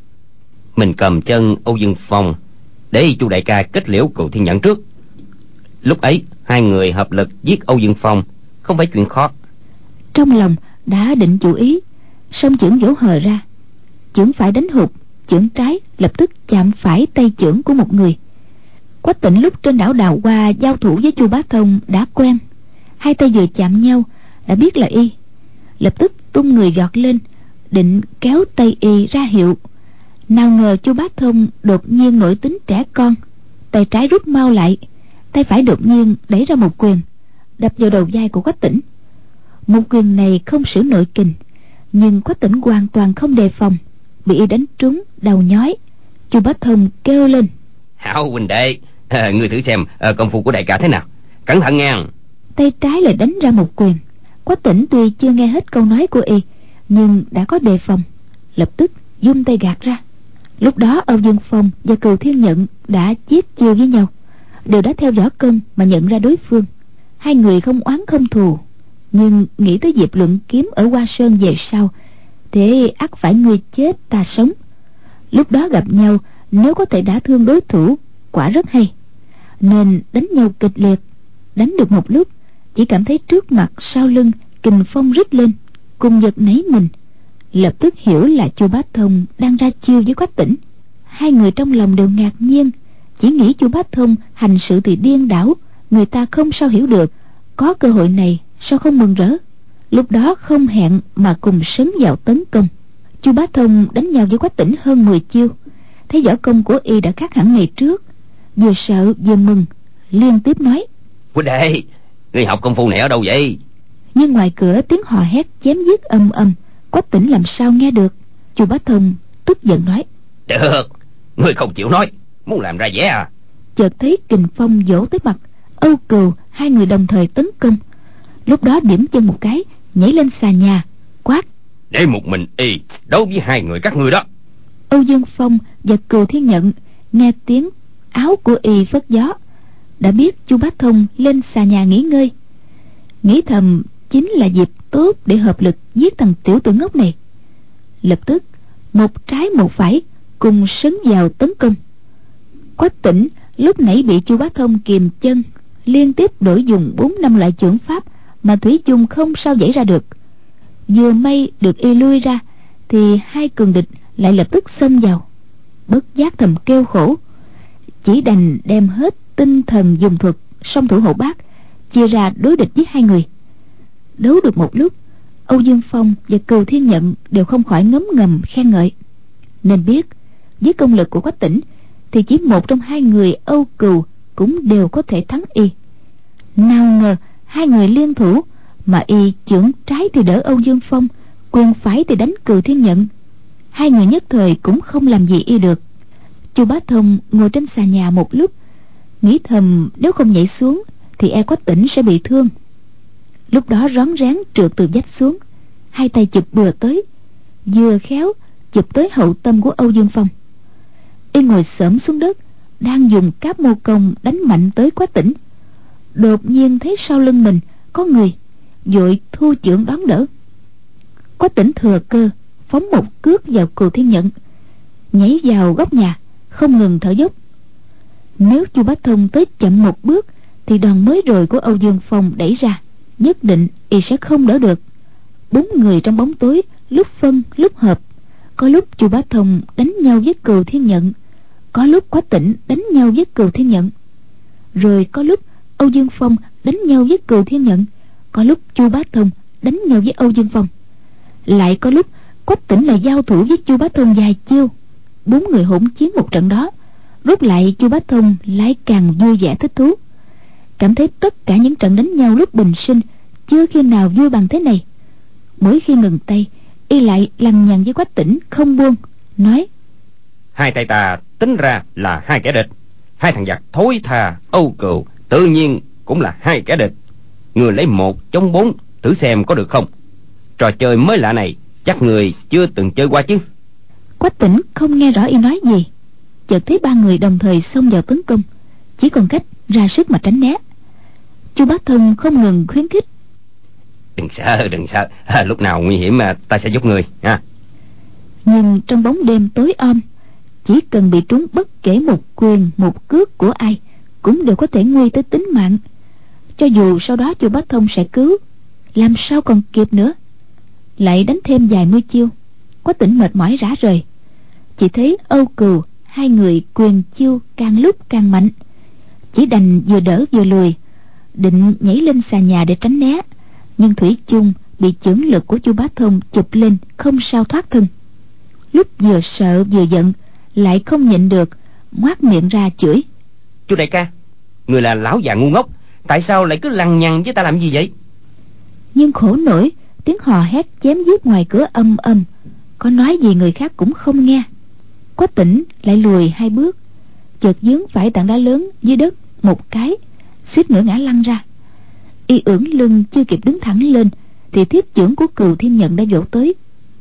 mình cầm chân Âu Dương Phong để chu đại ca kết liễu Cừu Thiên Nhẫn trước. Lúc ấy hai người hợp lực giết Âu Dương Phong không phải chuyện khó. Trong lòng đã định chủ ý, song chưởng vỗ hờ ra, chưởng phải đánh hụt, chưởng trái lập tức chạm phải tay chưởng của một người. Quách Tĩnh lúc trên đảo Đào Hoa giao thủ với Chu Bá Thông đã quen, hai tay vừa chạm nhau đã biết là y, lập tức tung người vọt lên định kéo tay y ra hiệu. Nào ngờ Chu Bá Thông đột nhiên nổi tính trẻ con, tay trái rút mau lại, tay phải đột nhiên đẩy ra một quyền đập vào đầu vai của Quách Tĩnh. Một quyền này không sử nội kình, nhưng Quách Tĩnh hoàn toàn không đề phòng, bị y đánh trúng đầu nhói. Chu Bá Thông kêu lên: Hảo huynh đệ, à, ngươi thử xem à, công phu của đại ca thế nào, cẩn thận nghe. Tay trái lại đánh ra một quyền. Quách Tĩnh tuy chưa nghe hết câu nói của y, nhưng đã có đề phòng, lập tức vung tay gạt ra. Lúc đó Âu Dương Phong và Cừu Thiên Nhận đã chiết chiêu với nhau, đều đã theo võ công mà nhận ra đối phương. Hai người không oán không thù, nhưng nghĩ tới dịp luận kiếm ở Hoa Sơn về sau, thế ắt phải ngươi chết ta sống. Lúc đó gặp nhau, nếu có thể đả thương đối thủ quả rất hay, nên đánh nhau kịch liệt. Đánh được một lúc, chỉ cảm thấy trước mặt sau lưng kình phong rít lên, cùng giật nảy mình, lập tức hiểu là Chu Bá Thông đang ra chiêu với Quách Tĩnh. Hai người trong lòng đều ngạc nhiên, chỉ nghĩ Chu Bá Thông hành sự thì điên đảo, người ta không sao hiểu được, có cơ hội này sao không mừng rỡ. Lúc đó không hẹn mà cùng sấn vào tấn công. Chu Bá Thông đánh nhau với Quách Tĩnh hơn mười chiêu, thấy võ công của y đã khác hẳn ngày trước, vừa sợ vừa mừng, liên tiếp nói: Huynh đệ, ngươi học công phu này ở đâu vậy? Nhưng ngoài cửa tiếng hò hét chém giết âm âm, Quách Tĩnh làm sao nghe được. Chu Bá Thông tức giận nói: Được, ngươi không chịu nói, muốn làm ra vẻ à? Chợt thấy kình phong vỗ tới mặt, Âu Cừu hai người đồng thời tấn công. Lúc đó điểm chân một cái, nhảy lên xà nhà, quát: Để một mình y đấu với hai người các ngươi đó. Âu Dương Phong và Cừu Thiên Nhận nghe tiếng áo của y phất gió, đã biết Chu Bá Thông lên xà nhà nghỉ ngơi, nghĩ thầm chính là dịp tốt để hợp lực giết thằng tiểu tử ngốc này. Lập tức một trái một phải cùng sấn vào tấn công. Quách Tĩnh lúc nãy bị Chu Bá Thông kìm chân, liên tiếp đổi dùng bốn năm loại chưởng pháp mà thủy chung không sao dãy ra được. Vừa may được y lui ra, thì hai cường địch lại lập tức xông vào. Bất giác thầm kêu khổ, chỉ đành đem hết tinh thần dùng thuật song thủ hộ bát chia ra đối địch với hai người. Đấu được một lúc, Âu Dương Phong và Cừu Thiên Nhận đều không khỏi ngấm ngầm khen ngợi, nên biết với công lực của Quách Tĩnh thì chỉ một trong hai người Âu Cừu cũng đều có thể thắng y. Nào ngờ hai người liên thủ, mà y chưởng trái thì đỡ Âu Dương Phong, quyền phải thì đánh Cừu Thiên Nhận, hai người nhất thời cũng không làm gì y được. Chu Bá Thông ngồi trên xà nhà một lúc, nghĩ thầm nếu không nhảy xuống thì e Quách Tĩnh sẽ bị thương. Lúc đó rón rén trượt từ vách xuống, hai tay chụp bừa tới, vừa khéo chụp tới hậu tâm của Âu Dương Phong. Y ngồi xổm xuống đất, đang dùng cáp mô công đánh mạnh tới Quách Tĩnh, đột nhiên thấy sau lưng mình có người, vội thu chưởng đón đỡ. Quách Tĩnh thừa cơ phóng một cước vào Cừu Thiên Nhận, nhảy vào góc nhà không ngừng thở dốc. Nếu Chu Bá Thông tới chậm một bước thì đòn mới rồi của Âu Dương Phong đẩy ra, nhất định y sẽ không đỡ được. Bốn người trong bóng tối lúc phân lúc hợp, có lúc Chu Bá Thông đánh nhau với Cừu Thiên Nhận, có lúc Quách Tĩnh đánh nhau với Cừu Thiên Nhận, rồi có lúc Âu Dương Phong đánh nhau với Cừu Thiên Nhận, có lúc Chu Bá Thông đánh nhau với Âu Dương Phong, lại có lúc Quách Tĩnh lại giao thủ với Chu Bá Thông vài chiêu. Bốn người hỗn chiến một trận đó, rút lại Chu Bá Thông lại càng vui vẻ thích thú, cảm thấy tất cả những trận đánh nhau lúc bình sinh chưa khi nào vui bằng thế này. Mỗi khi ngừng tay, y lại lằng nhằng với Quách Tĩnh không buông, nói: Hai tay ta tính ra là hai kẻ địch, hai thằng giặc thối tha Âu Cừu tự nhiên cũng là hai kẻ địch. Người lấy một chống bốn thử xem có được không? Trò chơi mới lạ này chắc người chưa từng chơi qua chứ? Quách Tĩnh không nghe rõ y nói gì, chợt thấy ba người đồng thời xông vào tấn công, chỉ còn cách ra sức mà tránh né. Chu Bá Thông không ngừng khuyến khích: Đừng sợ, đừng sợ, à, lúc nào nguy hiểm mà ta sẽ giúp người nha. Nhưng trong bóng đêm tối om, chỉ cần bị trúng bất kể một quyền một cước của ai cũng đều có thể nguy tới tính mạng. Cho dù sau đó Chu Bá Thông sẽ cứu, làm sao còn kịp nữa. Lại đánh thêm vài mươi chiêu, Quách Tĩnh mệt mỏi rã rời. Chỉ thấy Âu Cừu hai người quyền chiêu càng lúc càng mạnh, chỉ đành vừa đỡ vừa lùi, định nhảy lên xà nhà để tránh né, nhưng thủy chung bị chưởng lực của Chu Bá Thông chụp lên, không sao thoát thân. Lúc vừa sợ vừa giận, lại không nhịn được, ngoác miệng ra chửi: Chu đại ca, người là lão già ngu ngốc, tại sao lại cứ lằng nhằng với ta làm gì vậy? Nhưng khổ nổi, tiếng hò hét chém giết ngoài cửa âm âm, có nói gì người khác cũng không nghe. Quách Tĩnh lại lùi hai bước, chợt vướng phải tảng đá lớn dưới đất một cái, suýt nữa ngã lăn ra. Y ưỡn lưng chưa kịp đứng thẳng lên thì thiếp chưởng của Cừu Thiên Nhận đã vỗ tới.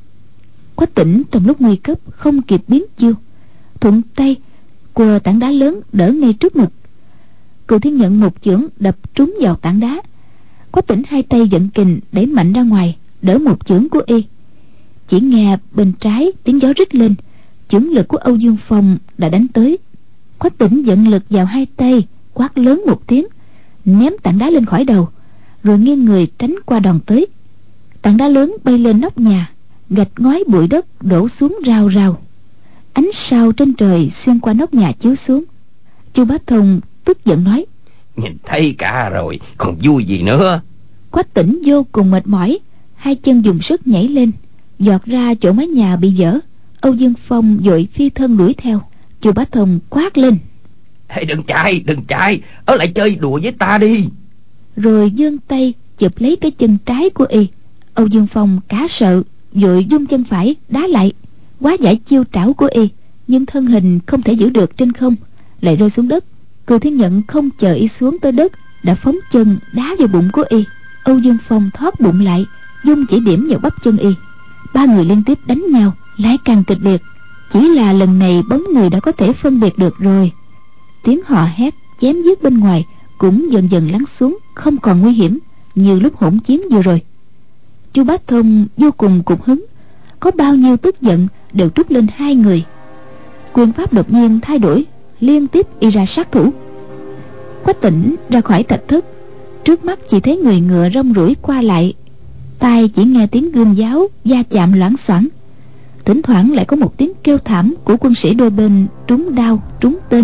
Quách Tĩnh trong lúc nguy cấp không kịp biến chiêu, thuận tay quờ tảng đá lớn đỡ ngay trước ngực. Cừu Thiên Nhận một chưởng đập trúng vào tảng đá. Quách Tĩnh hai tay vận kình đẩy mạnh ra ngoài, đỡ một chưởng của y. Chỉ nghe bên trái tiếng gió rít lên, chưởng lực của Âu Dương Phong đã đánh tới. Quách Tĩnh vận lực vào hai tay, quát lớn một tiếng, ném tảng đá lên khỏi đầu, rồi nghiêng người tránh qua đòn tới. Tảng đá lớn bay lên nóc nhà, gạch ngói bụi đất đổ xuống rào rào. Ánh sao trên trời xuyên qua nóc nhà chiếu xuống. Chu Bá Thông tức giận nói: Nhìn thấy cả rồi, còn vui gì nữa? Quách Tĩnh vô cùng mệt mỏi, hai chân dùng sức nhảy lên, giọt ra chỗ mái nhà bị vỡ. Âu Dương Phong vội phi thân đuổi theo. Chu Bá Thông quát lên: Hey, đừng chạy, đừng chạy, ở lại chơi đùa với ta đi. Rồi giương tay chụp lấy cái chân trái của y. Âu Dương Phong cá sợ, vội dung chân phải đá lại, quá giải chiêu trảo của y, nhưng thân hình không thể giữ được trên không, lại rơi xuống đất. Cừu Thiên Nhận không chờ y xuống tới đất, đã phóng chân đá vào bụng của y. Âu Dương Phong thoát bụng lại, dung chỉ điểm vào bắp chân y. Ba người liên tiếp đánh nhau, lại càng kịch liệt. Chỉ là lần này bóng người đã có thể phân biệt được rồi. Tiếng hò hét chém giết bên ngoài cũng dần dần lắng xuống, không còn nguy hiểm như lúc hỗn chiến vừa rồi. Chu Bá Thông vô cùng cục hứng, có bao nhiêu tức giận đều trút lên hai người. Quyền pháp đột nhiên thay đổi, liên tiếp y ra sát thủ. Quách Tĩnh ra khỏi thạch thất, trước mắt chỉ thấy người ngựa rong ruổi qua lại, tai chỉ nghe tiếng gươm giáo va chạm loảng xoảng, thỉnh thoảng lại có một tiếng kêu thảm của quân sĩ đôi bên trúng đao trúng tên.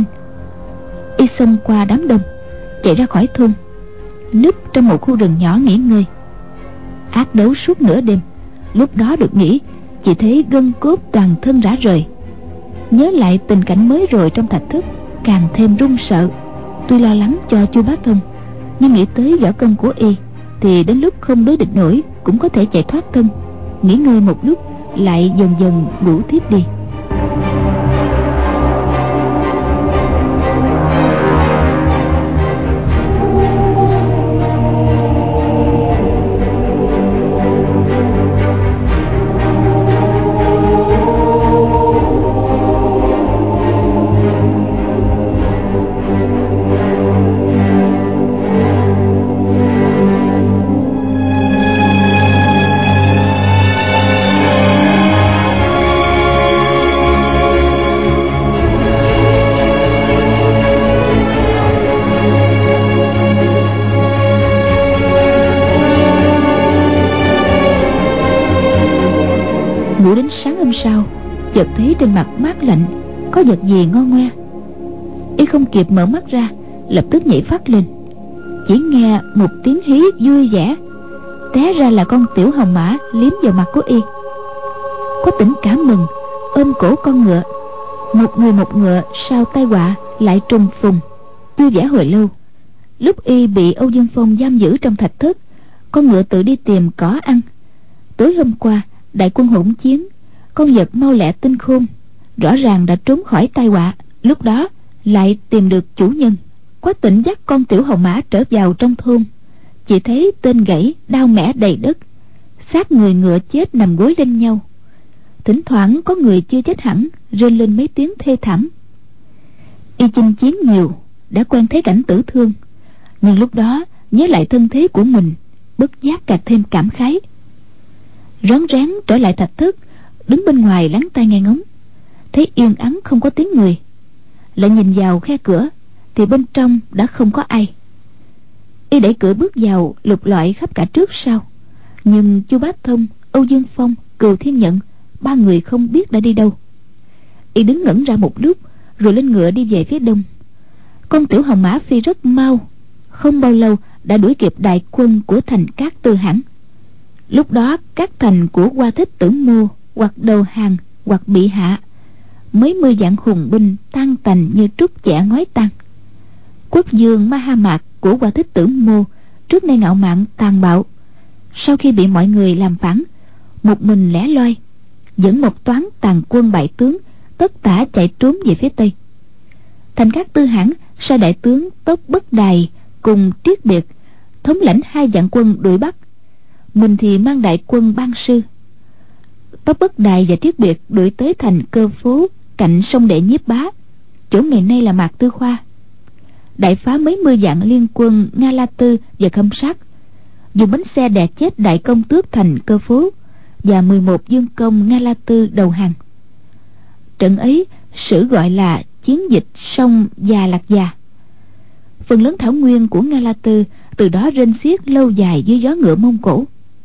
Y xông qua đám đông, chạy ra khỏi thôn, núp trong một khu rừng nhỏ nghỉ ngơi. Ác đấu suốt nửa đêm, lúc đó được nghỉ, chỉ thấy gân cốt toàn thân rã rời. Nhớ lại tình cảnh mới rồi trong thạch thất, càng thêm run sợ. Tuy lo lắng cho Chu Bá Thông, nhưng nghĩ tới võ công của y thì đến lúc không đối địch nổi cũng có thể chạy thoát thân. Nghỉ ngơi một lúc, lại dần dần ngủ thiếp đi. Ngủ đến sáng hôm sau, chợt thấy trên mặt mát lạnh, có vật gì ngon ngoe. Y không kịp mở mắt ra, lập tức nhảy phát lên. Chỉ nghe một tiếng hí vui vẻ, té ra là con tiểu hồng mã liếm vào mặt của y. Quách Tĩnh cảm mừng, ôm cổ con ngựa. Một người một ngựa sau tai họa lại trùng phùng, vui vẻ hồi lâu. Lúc y bị Âu Dương Phong giam giữ trong thạch thất, con ngựa tự đi tìm cỏ ăn. Tối hôm qua đại quân hỗn chiến, con vật mau lẹ tinh khôn, rõ ràng đã trốn khỏi tai họa, lúc đó lại tìm được chủ nhân. Quách Tĩnh dắt con tiểu hồng mã trở vào trong thôn, chỉ thấy tên gãy, đao mẻ đầy đất, xác người ngựa chết nằm gối lên nhau. Thỉnh thoảng có người chưa chết hẳn rên lên mấy tiếng thê thảm. Y chinh chiến nhiều, đã quen thấy cảnh tử thương, nhưng lúc đó nhớ lại thân thế của mình, bất giác càng thêm cảm khái. Rón rén trở lại thạch thất, đứng bên ngoài lắng tai nghe ngóng, thấy yên ắng không có tiếng người. Lại nhìn vào khe cửa thì bên trong đã không có ai. Y đẩy cửa bước vào, lục lọi khắp cả trước sau, nhưng Chu Bá Thông, Âu Dương Phong, Cừu Thiên Nhận, ba người không biết đã đi đâu. Y đứng ngẩn ra một lúc, rồi lên ngựa đi về phía đông. Con tiểu hồng mã phi rất mau, không bao lâu đã đuổi kịp đại quân của thành Cát Tư Hãn. Lúc đó các thành của Hoa Thích Tử Mô hoặc đầu hàng hoặc bị hạ, mấy mươi vạn hùng binh tan tành như trút chẻ ngói tan. Quốc vương Ma Ha Mạc của Hoa Thích Tử Mô trước nay ngạo mạn tàn bạo, sau khi bị mọi người làm phản, một mình lẻ loi dẫn một toán tàn quân bại tướng tất tả chạy trốn về phía tây. Thành Cát Tư Hãn sai đại tướng Tốc Bất Đài cùng Triết Biệt thống lãnh hai vạn quân đuổi bắt, mình thì mang đại quân ban sư. Tốc Bất Đài và Triết Biệt đuổi tới thành Cơ Phố cạnh sông Đệ Nhiếp Bá, chỗ ngày nay là Mạc Tư Khoa, đại phá mấy mươi vạn liên quân Nga La Tư và Khâm Sát, dùng bánh xe đè chết đại công tước thành Cơ Phố và mười một dương công Nga La Tư đầu hàng. Trận ấy sử gọi là chiến dịch sông Già Lạc Già. Phần lớn thảo nguyên của Nga La Tư từ đó rên xiết lâu dài dưới gió ngựa Mông Cổ.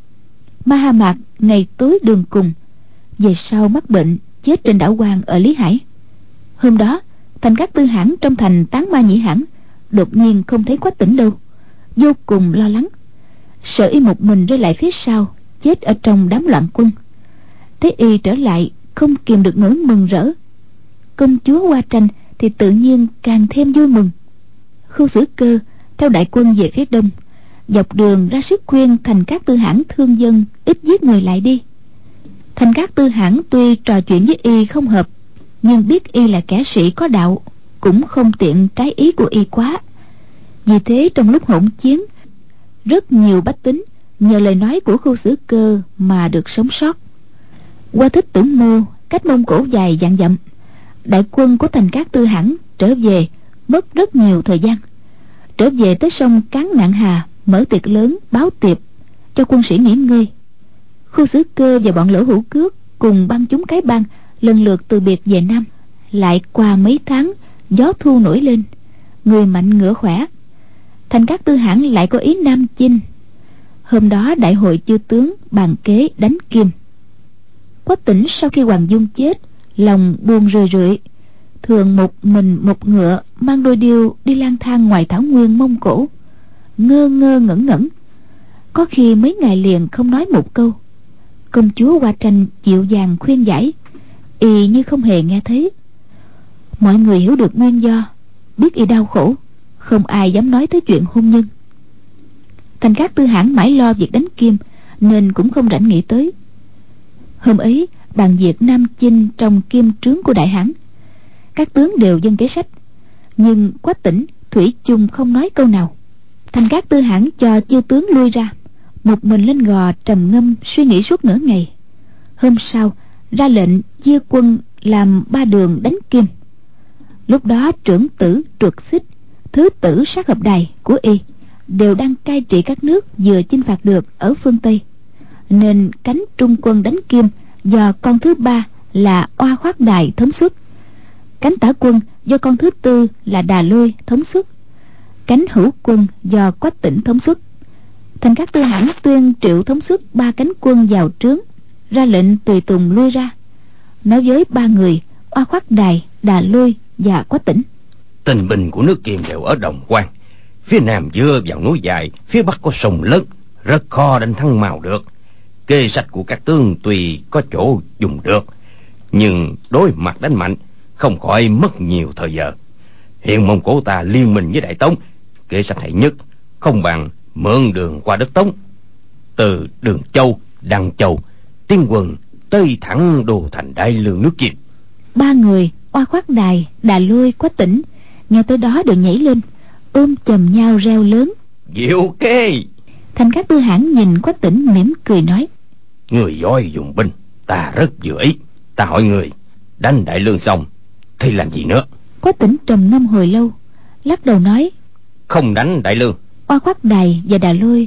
Ma Ha Mạc ngày tối đường cùng, về sau mắc bệnh chết trên đảo Quan ở Lý Hải. Hôm đó thành Cát Tư Hãn trong thành Tán Ma Nhĩ Hãn đột nhiên không thấy Quách Tĩnh đâu, vô cùng lo lắng, sợ y một mình rơi lại phía sau, chết ở trong đám loạn quân. Thấy y trở lại không kìm được nỗi mừng rỡ. Công chúa Hoa Tranh thì tự nhiên càng thêm vui mừng. Khưu Xử Cơ theo đại quân về phía đông, dọc đường ra sức khuyên thành Cát Tư Hãn thương dân ít giết người lại đi. Thành Cát Tư Hãn tuy trò chuyện với y không hợp, nhưng biết y là kẻ sĩ có đạo, cũng không tiện trái ý của y quá. Vì thế trong lúc hỗn chiến, rất nhiều bách tính nhờ lời nói của Khưu Xử Cơ mà được sống sót. Hoa Thích Tử Mô cách Mông Cổ dài vạn dặm, đại quân của thành Cát Tư Hãn trở về mất rất nhiều thời gian. Trở về tới sông Cán Nạn Hà, mở tiệc lớn báo tiệp cho quân sĩ nghỉ ngơi. Khưu Xử Cơ và bọn Lỗ Hữu Cước cùng băng chúng cái bang lần lượt từ biệt về Nam. Lại qua mấy tháng, gió thu nổi lên, người mạnh ngựa khỏe, thành Cát Tư Hãn lại có ý nam chinh. Hôm đó đại hội chư tướng bàn kế đánh Kim. Quách Tĩnh sau khi Hoàng Dung chết, lòng buồn rười rượi, thường một mình một ngựa mang đôi điêu đi lang thang ngoài thảo nguyên Mông Cổ, ngơ ngơ ngẩn ngẩn, có khi mấy ngày liền không nói một câu. Công chúa Hoa Tranh dịu dàng khuyên giải, y như không hề nghe thấy. Mọi người hiểu được nguyên do, biết y đau khổ, không ai dám nói tới chuyện hôn nhân. Thành Cát Tư Hãn mãi lo việc đánh Kim nên cũng không rảnh nghĩ tới. Hôm ấy bàn việc nam chinh trong Kim trướng của Đại Hãn, các tướng đều dâng kế sách, nhưng Quách Tĩnh thủy chung không nói câu nào. Thành Cát Tư Hãn cho chư tướng lui ra, một mình lên gò trầm ngâm suy nghĩ suốt nửa ngày. Hôm sau ra lệnh chia quân làm ba đường đánh Kim. Lúc đó trưởng tử Truật Xích, thứ tử Sát Hợp Đài của y đều đang cai trị các nước vừa chinh phạt được ở phương Tây, nên cánh trung quân đánh Kim do con thứ ba là Oa Khoát Đài thống suất, cánh tả quân do con thứ tư là Đà Lôi thống suất, cánh hữu quân do Quách Tĩnh thống suất. Thành Cát Tư Hãn tuyên triệu thống suất ba cánh quân vào trướng, ra lệnh tùy tùng lui ra, nói với ba người Oa Khoát Đài, Đà Lôi và Quách Tĩnh: Tình binh của nước Kim đều ở Đồng Quan, phía nam dựa vào núi dài, phía bắc có sông lớn, rất khó đánh thắng Mào được. Kế sách của các tướng tuy có chỗ dùng được, nhưng đối mặt đánh mạnh không khỏi mất nhiều thời giờ. Hiện Mông Cổ ta liên minh với Đại Tống, kế sách hay nhất không bằng mượn đường qua đất Tống, từ Đường Châu, Đăng Châu tiến quân tới thẳng đô thành Đại Lương nước Kim. Ba người Oa Khoát Đài, Đà Lôi, Quách Tĩnh nghe tới đó đều nhảy lên, ôm chầm nhau reo lớn: Diệu kế! Thành Cát Tư Hãn nhìn Quách Tĩnh mỉm cười nói: Người giỏi dùng binh, ta rất vừa ý. Ta hỏi người, đánh Đại Lương xong thì làm gì nữa? Quách Tĩnh trầm ngâm hồi lâu, lắc đầu nói: Không đánh Đại Lương. Oa Khoát Đài và Đà Lôi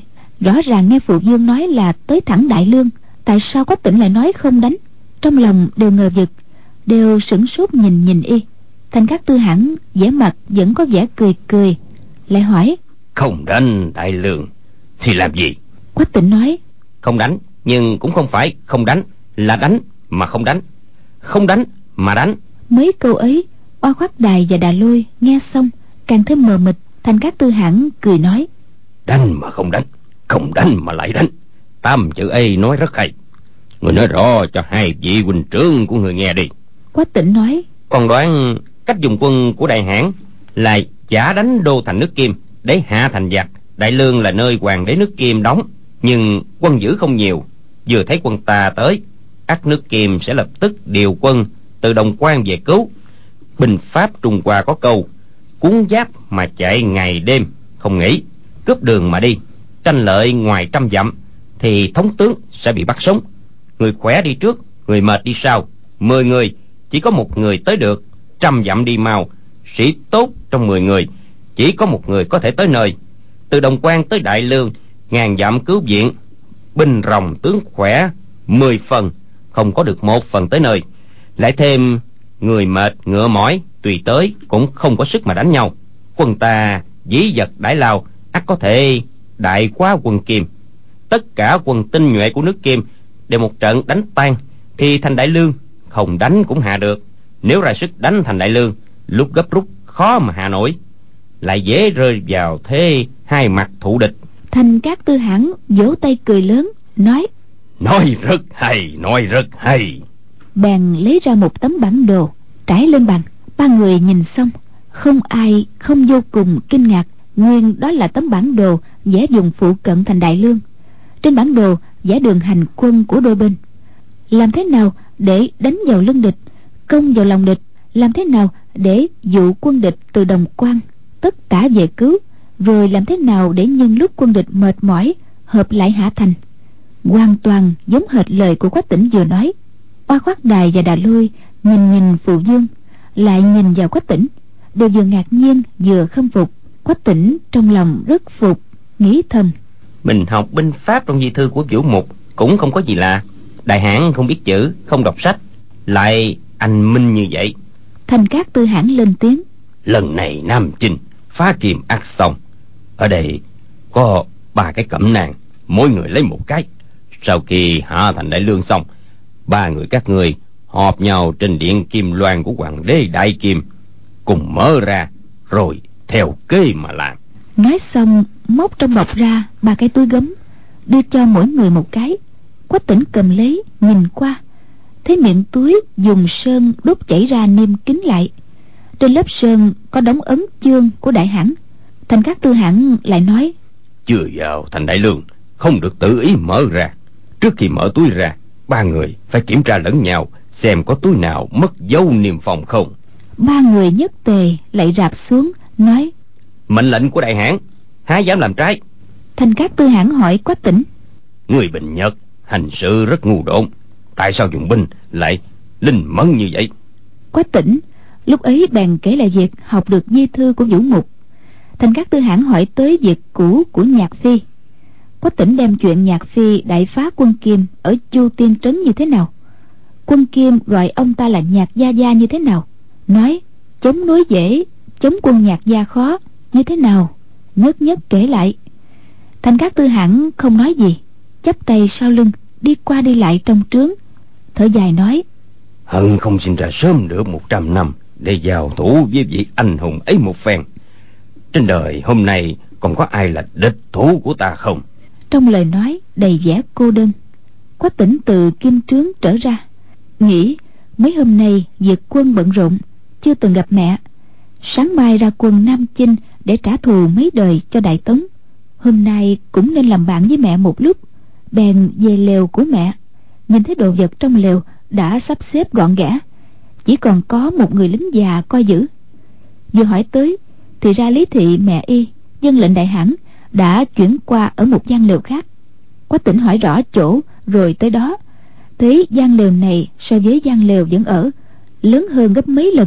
Rõ ràng nghe Phụ Dương nói là tới thẳng Đại Lương, tại sao Quách Tĩnh lại nói không đánh? Trong lòng đều ngờ vực, đều sửng sốt nhìn nhìn y. Thành Cát Tư Hãn vẻ mặt vẫn có vẻ cười cười, lại hỏi: Không đánh Đại Lương thì làm gì? Quách Tĩnh nói: Không đánh, nhưng cũng không phải không đánh, là đánh mà không đánh, không đánh mà đánh. Mấy câu ấy, Oa Khoát Đài và Đà Lôi nghe xong càng thêm mờ mịt. Thành Cát Tư Hãn cười nói: Đánh mà không đánh, không đánh mà lại đánh, tam chữ ấy nói rất hay. Người nói rõ cho hai vị huynh trưởng của người nghe đi. Quách Tĩnh nói: Còn đoán cách dùng quân của Đại Hãn là giả đánh đô thành nước Kim để hạ thành giặc. Đại Lương là nơi hoàng đế nước Kim đóng, nhưng quân giữ không nhiều. Vừa thấy quân ta tới, ắt nước Kim sẽ lập tức điều quân từ Đồng Quan về cứu. Binh pháp Trung Hoa có câu: cuốn giáp mà chạy ngày đêm không nghỉ, cướp đường mà đi, tranh lợi ngoài trăm dặm, thì thống tướng sẽ bị bắt sống. Người khỏe đi trước, người mệt đi sau. Mười người chỉ có một người tới được, trăm dặm đi mau. Sĩ tốt trong mười người chỉ có một người có thể tới nơi. Từ Đồng Quan tới Đại Lương, ngàn dặm cứu viện, binh rồng tướng khỏe mười phần, không có được một phần tới nơi. Lại thêm người mệt ngựa mỏi, tùy tới cũng không có sức mà đánh nhau. Quân ta dĩ vật Đại Lao, ắt có thể đại quá quân Kim. Tất cả quân tinh nhuệ của nước Kim đều một trận đánh tan, thì thành Đại Lương không đánh cũng hạ được. Nếu ra sức đánh thành Đại Lương, lúc gấp rút khó mà hạ nổi, lại dễ rơi vào thế hai mặt thù địch. Thành Cát Tư Hãn vỗ tay cười lớn, nói: Nói rất hay, nói rất hay. Bèn lấy ra một tấm bản đồ trải lên bàn. Ba người nhìn xong, không ai không vô cùng kinh ngạc. Nguyên đó là tấm bản đồ vẽ vùng phụ cận thành Đại Lương. Trên bản đồ vẽ đường hành quân của đôi bên, làm thế nào để đánh vào lưng địch, công vào lòng địch, làm thế nào để dụ quân địch từ Đồng Quan tất cả về cứu, rồi làm thế nào để nhân lúc quân địch mệt mỏi hợp lại hạ thành. Hoàn toàn giống hệt lời của Quách Tĩnh vừa nói. Oa Khoát Đài và Đà Lôi nhìn nhìn Phụ Dương, lại nhìn vào Quách Tĩnh, đều vừa ngạc nhiên vừa khâm phục. Quách Tĩnh trong lòng rất phục, nghĩ thầm: Mình học binh pháp trong di thư của Vũ Mục cũng không có gì lạ. Đại Hãn không biết chữ, không đọc sách, lại anh minh như vậy. Thành Cát Tư Hãn lên tiếng: Lần này Nam Chinh phá kiềm ắt xong. Ở đây có ba cái cẩm nang, mỗi người lấy một cái. Sau khi hạ thành Đại Lương xong, ba người các người họp nhau trên điện Kim Loan của hoàng đế Đại Kim, cùng mở ra rồi theo kế mà làm. Nói xong móc trong bọc ra ba cái túi gấm, đưa cho mỗi người một cái. Quách Tĩnh cầm lấy nhìn qua, thấy miệng túi dùng sơn đốt chảy ra niêm kín lại. Trên lớp sơn có đóng ấn chương của Đại Hãn. Thành Cát Tư Hãn lại nói: Chưa vào thành Đại Lương không được tự ý mở ra. Trước khi mở túi ra, ba người phải kiểm tra lẫn nhau xem có túi nào mất dấu niêm phong không. Ba người nhất tề lại rạp xuống, nói: Mệnh lệnh của Đại Hãn, há dám làm trái. Thành Cát Tư Hãn hỏi Quách Tĩnh: Người Bình Nhật hành sự rất ngu độn, tại sao dùng binh lại linh mẫn như vậy? Quách Tĩnh lúc ấy bèn kể lại việc học được di thư của Vũ Mục. Thành Cát Tư Hãn hỏi tới việc cũ của Nhạc Phi. Quách Tĩnh đem chuyện Nhạc Phi đại phá quân Kim ở Chu Tiên Trấn như thế nào, quân Kim gọi ông ta là Nhạc Gia Gia như thế nào, nói chống núi dễ, chống quân Nhạc Gia khó như thế nào, nhất nhất kể lại. Thành Cát Tư Hãn không nói gì, chắp tay sau lưng đi qua đi lại trong trướng, thở dài nói: Hận không sinh ra sớm được một trăm năm để giao thủ với vị anh hùng ấy một phen. Trên đời hôm nay còn có ai là địch thủ của ta không? Trong lời nói đầy vẻ cô đơn, Quách Tĩnh từ kim trướng trở ra, nghĩ mấy hôm nay việc quân bận rộn, chưa từng gặp mẹ. Sáng mai ra quân Nam Chinh để trả thù mấy đời cho Đại Tống. Hôm nay cũng nên làm bạn với mẹ một lúc. Bèn về lều của mẹ, nhìn thấy đồ vật trong lều đã sắp xếp gọn gẽ, chỉ còn có một người lính già coi giữ. Vừa hỏi tới thì ra Lý thị mẹ y dân lệnh Đại Hãn đã chuyển qua ở một gian lều khác. Quách Tĩnh hỏi rõ chỗ rồi tới đó, thấy gian lều này so với gian lều vẫn ở lớn hơn gấp mấy lần.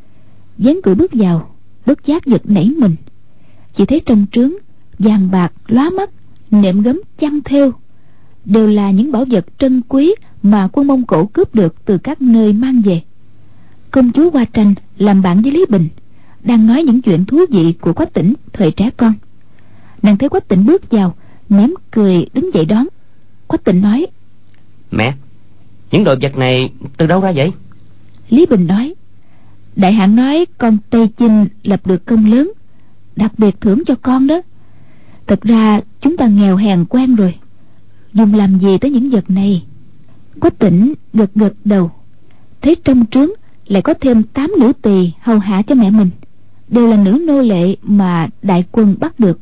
Vén cửa bước vào, bất giác giật nảy mình, chỉ thấy trong trướng vàng bạc lóa mắt, nệm gấm chăn thêu, đều là những bảo vật trân quý mà quân Mông Cổ cướp được từ các nơi mang về. Công chúa Hoa Tranh làm bạn với Lý Bình, đang nói những chuyện thú vị của Quách Tĩnh thời trẻ con. Nàng thấy Quách Tĩnh bước vào, mỉm cười đứng dậy đón. Quách Tĩnh nói: Mẹ, những đồ vật này từ đâu ra vậy? Lý Bình nói: Đại hãn nói con Tây Chinh lập được công lớn, đặc biệt thưởng cho con đó. Thật ra chúng ta nghèo hèn quen rồi, dùng làm gì tới những vật này. Quách Tĩnh gật gật đầu. Thấy trong trướng lại có thêm tám nữ tỳ hầu hạ cho mẹ mình, đều là nữ nô lệ mà đại quân bắt được.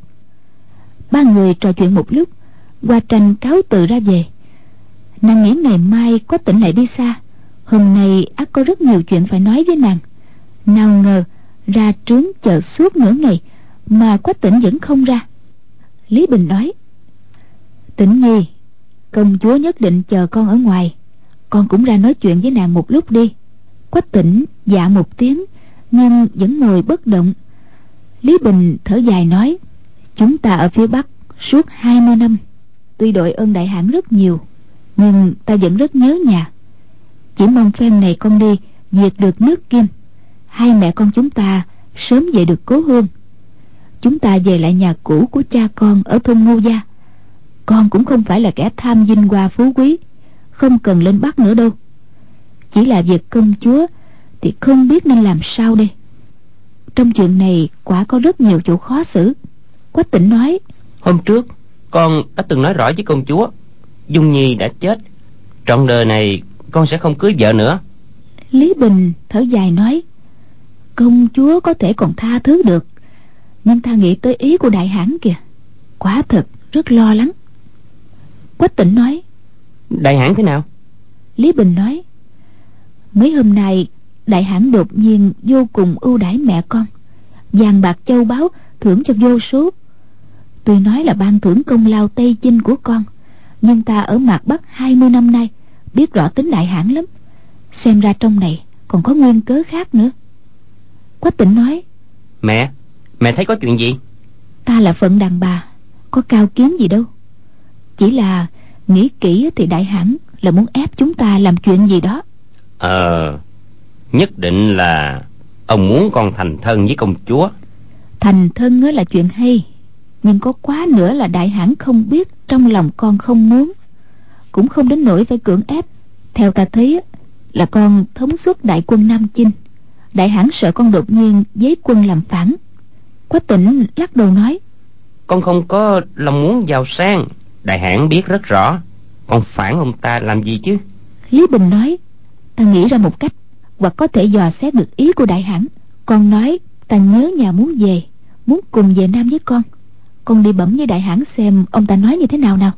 Ba người trò chuyện một lúc, Hoa Tranh cáo từ ra về. Nàng nghĩ ngày mai Quách Tĩnh lại đi xa, hôm nay ắt có rất nhiều chuyện phải nói với nàng. Nào ngờ ra trướng chờ suốt nửa ngày mà Quách Tĩnh vẫn không ra. Lý Bình nói: Tĩnh nhi, công chúa nhất định chờ con ở ngoài, con cũng ra nói chuyện với nàng một lúc đi. Quách Tĩnh dạ một tiếng, nhưng vẫn ngồi bất động. Lý Bình thở dài nói: Chúng ta ở phía Bắc suốt hai mươi năm, tuy đội ơn đại hãn rất nhiều, nhưng ta vẫn rất nhớ nhà. Chỉ mong phen này con đi diệt được nước Kim, hai mẹ con chúng ta sớm về được cố hương. Chúng ta về lại nhà cũ của cha con ở thôn Ngô Gia. Con cũng không phải là kẻ tham vinh hoa phú quý, không cần lên Bắc nữa đâu. Chỉ là việc công chúa thì không biết nên làm sao đây. Trong chuyện này quả có rất nhiều chỗ khó xử. Quách Tĩnh nói: Hôm trước con đã từng nói rõ với công chúa, Dung Nhi đã chết, trọn đời này con sẽ không cưới vợ nữa. Lý Bình thở dài nói: Công chúa có thể còn tha thứ được, nhưng ta nghĩ tới ý của đại hãn kìa, quả thật rất lo lắng. Quách Tĩnh nói: Đại hãn thế nào? Lý Bình nói: Mấy hôm nay đại hãn đột nhiên vô cùng ưu đãi mẹ con, vàng bạc châu báu thưởng cho vô số. Tuy nói là ban thưởng công lao Tây Chinh của con, nhưng ta ở Mạc Bắc hai mươi năm nay biết rõ tính đại hãn lắm, xem ra trong này còn có nguyên cớ khác nữa. Quách Tĩnh nói: Mẹ, mẹ thấy có chuyện gì? Ta là phận đàn bà, có cao kiến gì đâu. Chỉ là nghĩ kỹ thì đại hãn là muốn ép chúng ta làm chuyện gì đó. Ờ, nhất định là ông muốn con thành thân với công chúa. Thành thân là chuyện hay, nhưng có quá nữa là đại hãn không biết trong lòng con không muốn, cũng không đến nỗi phải cưỡng ép. Theo ta thấy là con thống suất đại quân Nam Chinh, đại hãn sợ con đột nhiên giấy quân làm phản. Quách Tĩnh lắc đầu nói: Con không có lòng muốn giàu sang, đại hãn biết rất rõ. Con phản ông ta làm gì chứ? Lý Bình nói: Ta nghĩ ra một cách, hoặc có thể dò xét được ý của đại hãn. Con nói ta nhớ nhà muốn về, muốn cùng về Nam với con. Con đi bẩm với đại hãn xem ông ta nói như thế nào nào.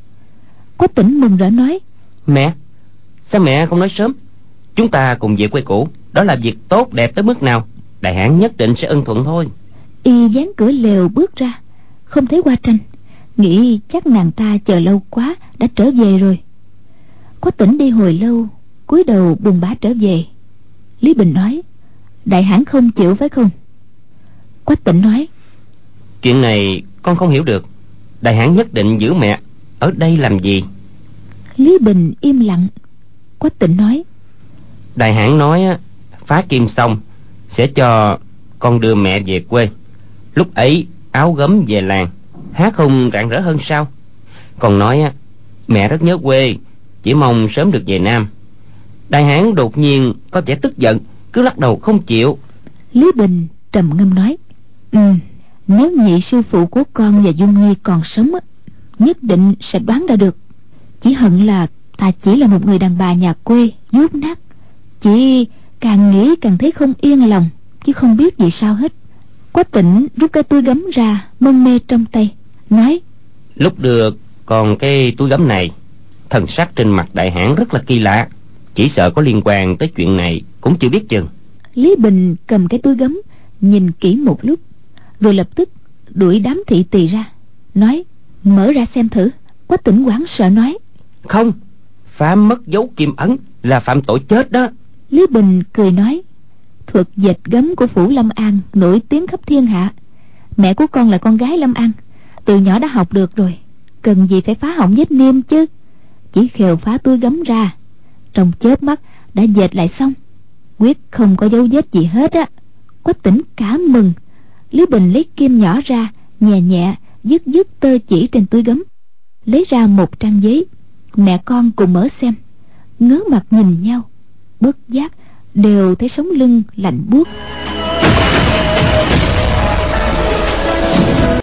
Quách Tĩnh mừng rỡ nói: Mẹ, sao mẹ không nói sớm? Chúng ta cùng về quê cũ, đó là việc tốt đẹp tới mức nào, đại hãn nhất định sẽ ưng thuận thôi. Y dán cửa lều bước ra, không thấy Hoa Tranh, nghĩ chắc nàng ta chờ lâu quá đã trở về rồi. Quách Tĩnh đi hồi lâu, cúi đầu buồn bã trở về. Lý Bình nói: Đại hãn không chịu phải không? Quách Tĩnh nói: Chuyện này con không hiểu được, đại hãn nhất định giữ mẹ ở đây làm gì? Lý Bình im lặng. Quách Tĩnh nói: Đại hãn nói phá kim xong sẽ cho con đưa mẹ về quê, lúc ấy áo gấm về làng, há không rạng rỡ hơn sao? Còn nói mẹ rất nhớ quê, chỉ mong sớm được về Nam. Đại hãn đột nhiên có vẻ tức giận, cứ lắc đầu không chịu. Lý Bình trầm ngâm nói: Ừ, nếu nhị sư phụ của con và Dung Nhi còn sống nhất định sẽ đoán ra được. Chỉ hận là ta chỉ là một người đàn bà nhà quê dốt nát, chỉ càng nghĩ càng thấy không yên lòng, chứ không biết vì sao hết. Quách Tĩnh rút cái túi gấm ra mân mê trong tay, nói: Lúc đưa còn cái túi gấm này, thần sắc trên mặt đại hãn rất là kỳ lạ, chỉ sợ có liên quan tới chuyện này cũng chưa biết chừng. Lý Bình cầm cái túi gấm nhìn kỹ một lúc, rồi lập tức đuổi đám thị tỳ ra, nói: Mở ra xem thử. Quách Tĩnh hoảng sợ nói: Không, phá mất dấu kim ấn là phạm tội chết đó. Lý Bình cười nói: Thuật dệt gấm của phủ Lâm An nổi tiếng khắp thiên hạ, mẹ của con là con gái Lâm An, từ nhỏ đã học được rồi, cần gì phải phá hỏng vết niêm chứ. Chỉ khều phá túi gấm ra, trong chớp mắt đã dệt lại xong, quyết không có dấu vết gì hết á. Quách Tĩnh cảm mừng. Lý Bình lấy kim nhỏ ra, nhẹ nhẹ dứt dứt tơ chỉ trên túi gấm, lấy ra một trang giấy. Mẹ con cùng mở xem, ngớ mặt nhìn nhau, bất giác đều thấy sống lưng lạnh buốt.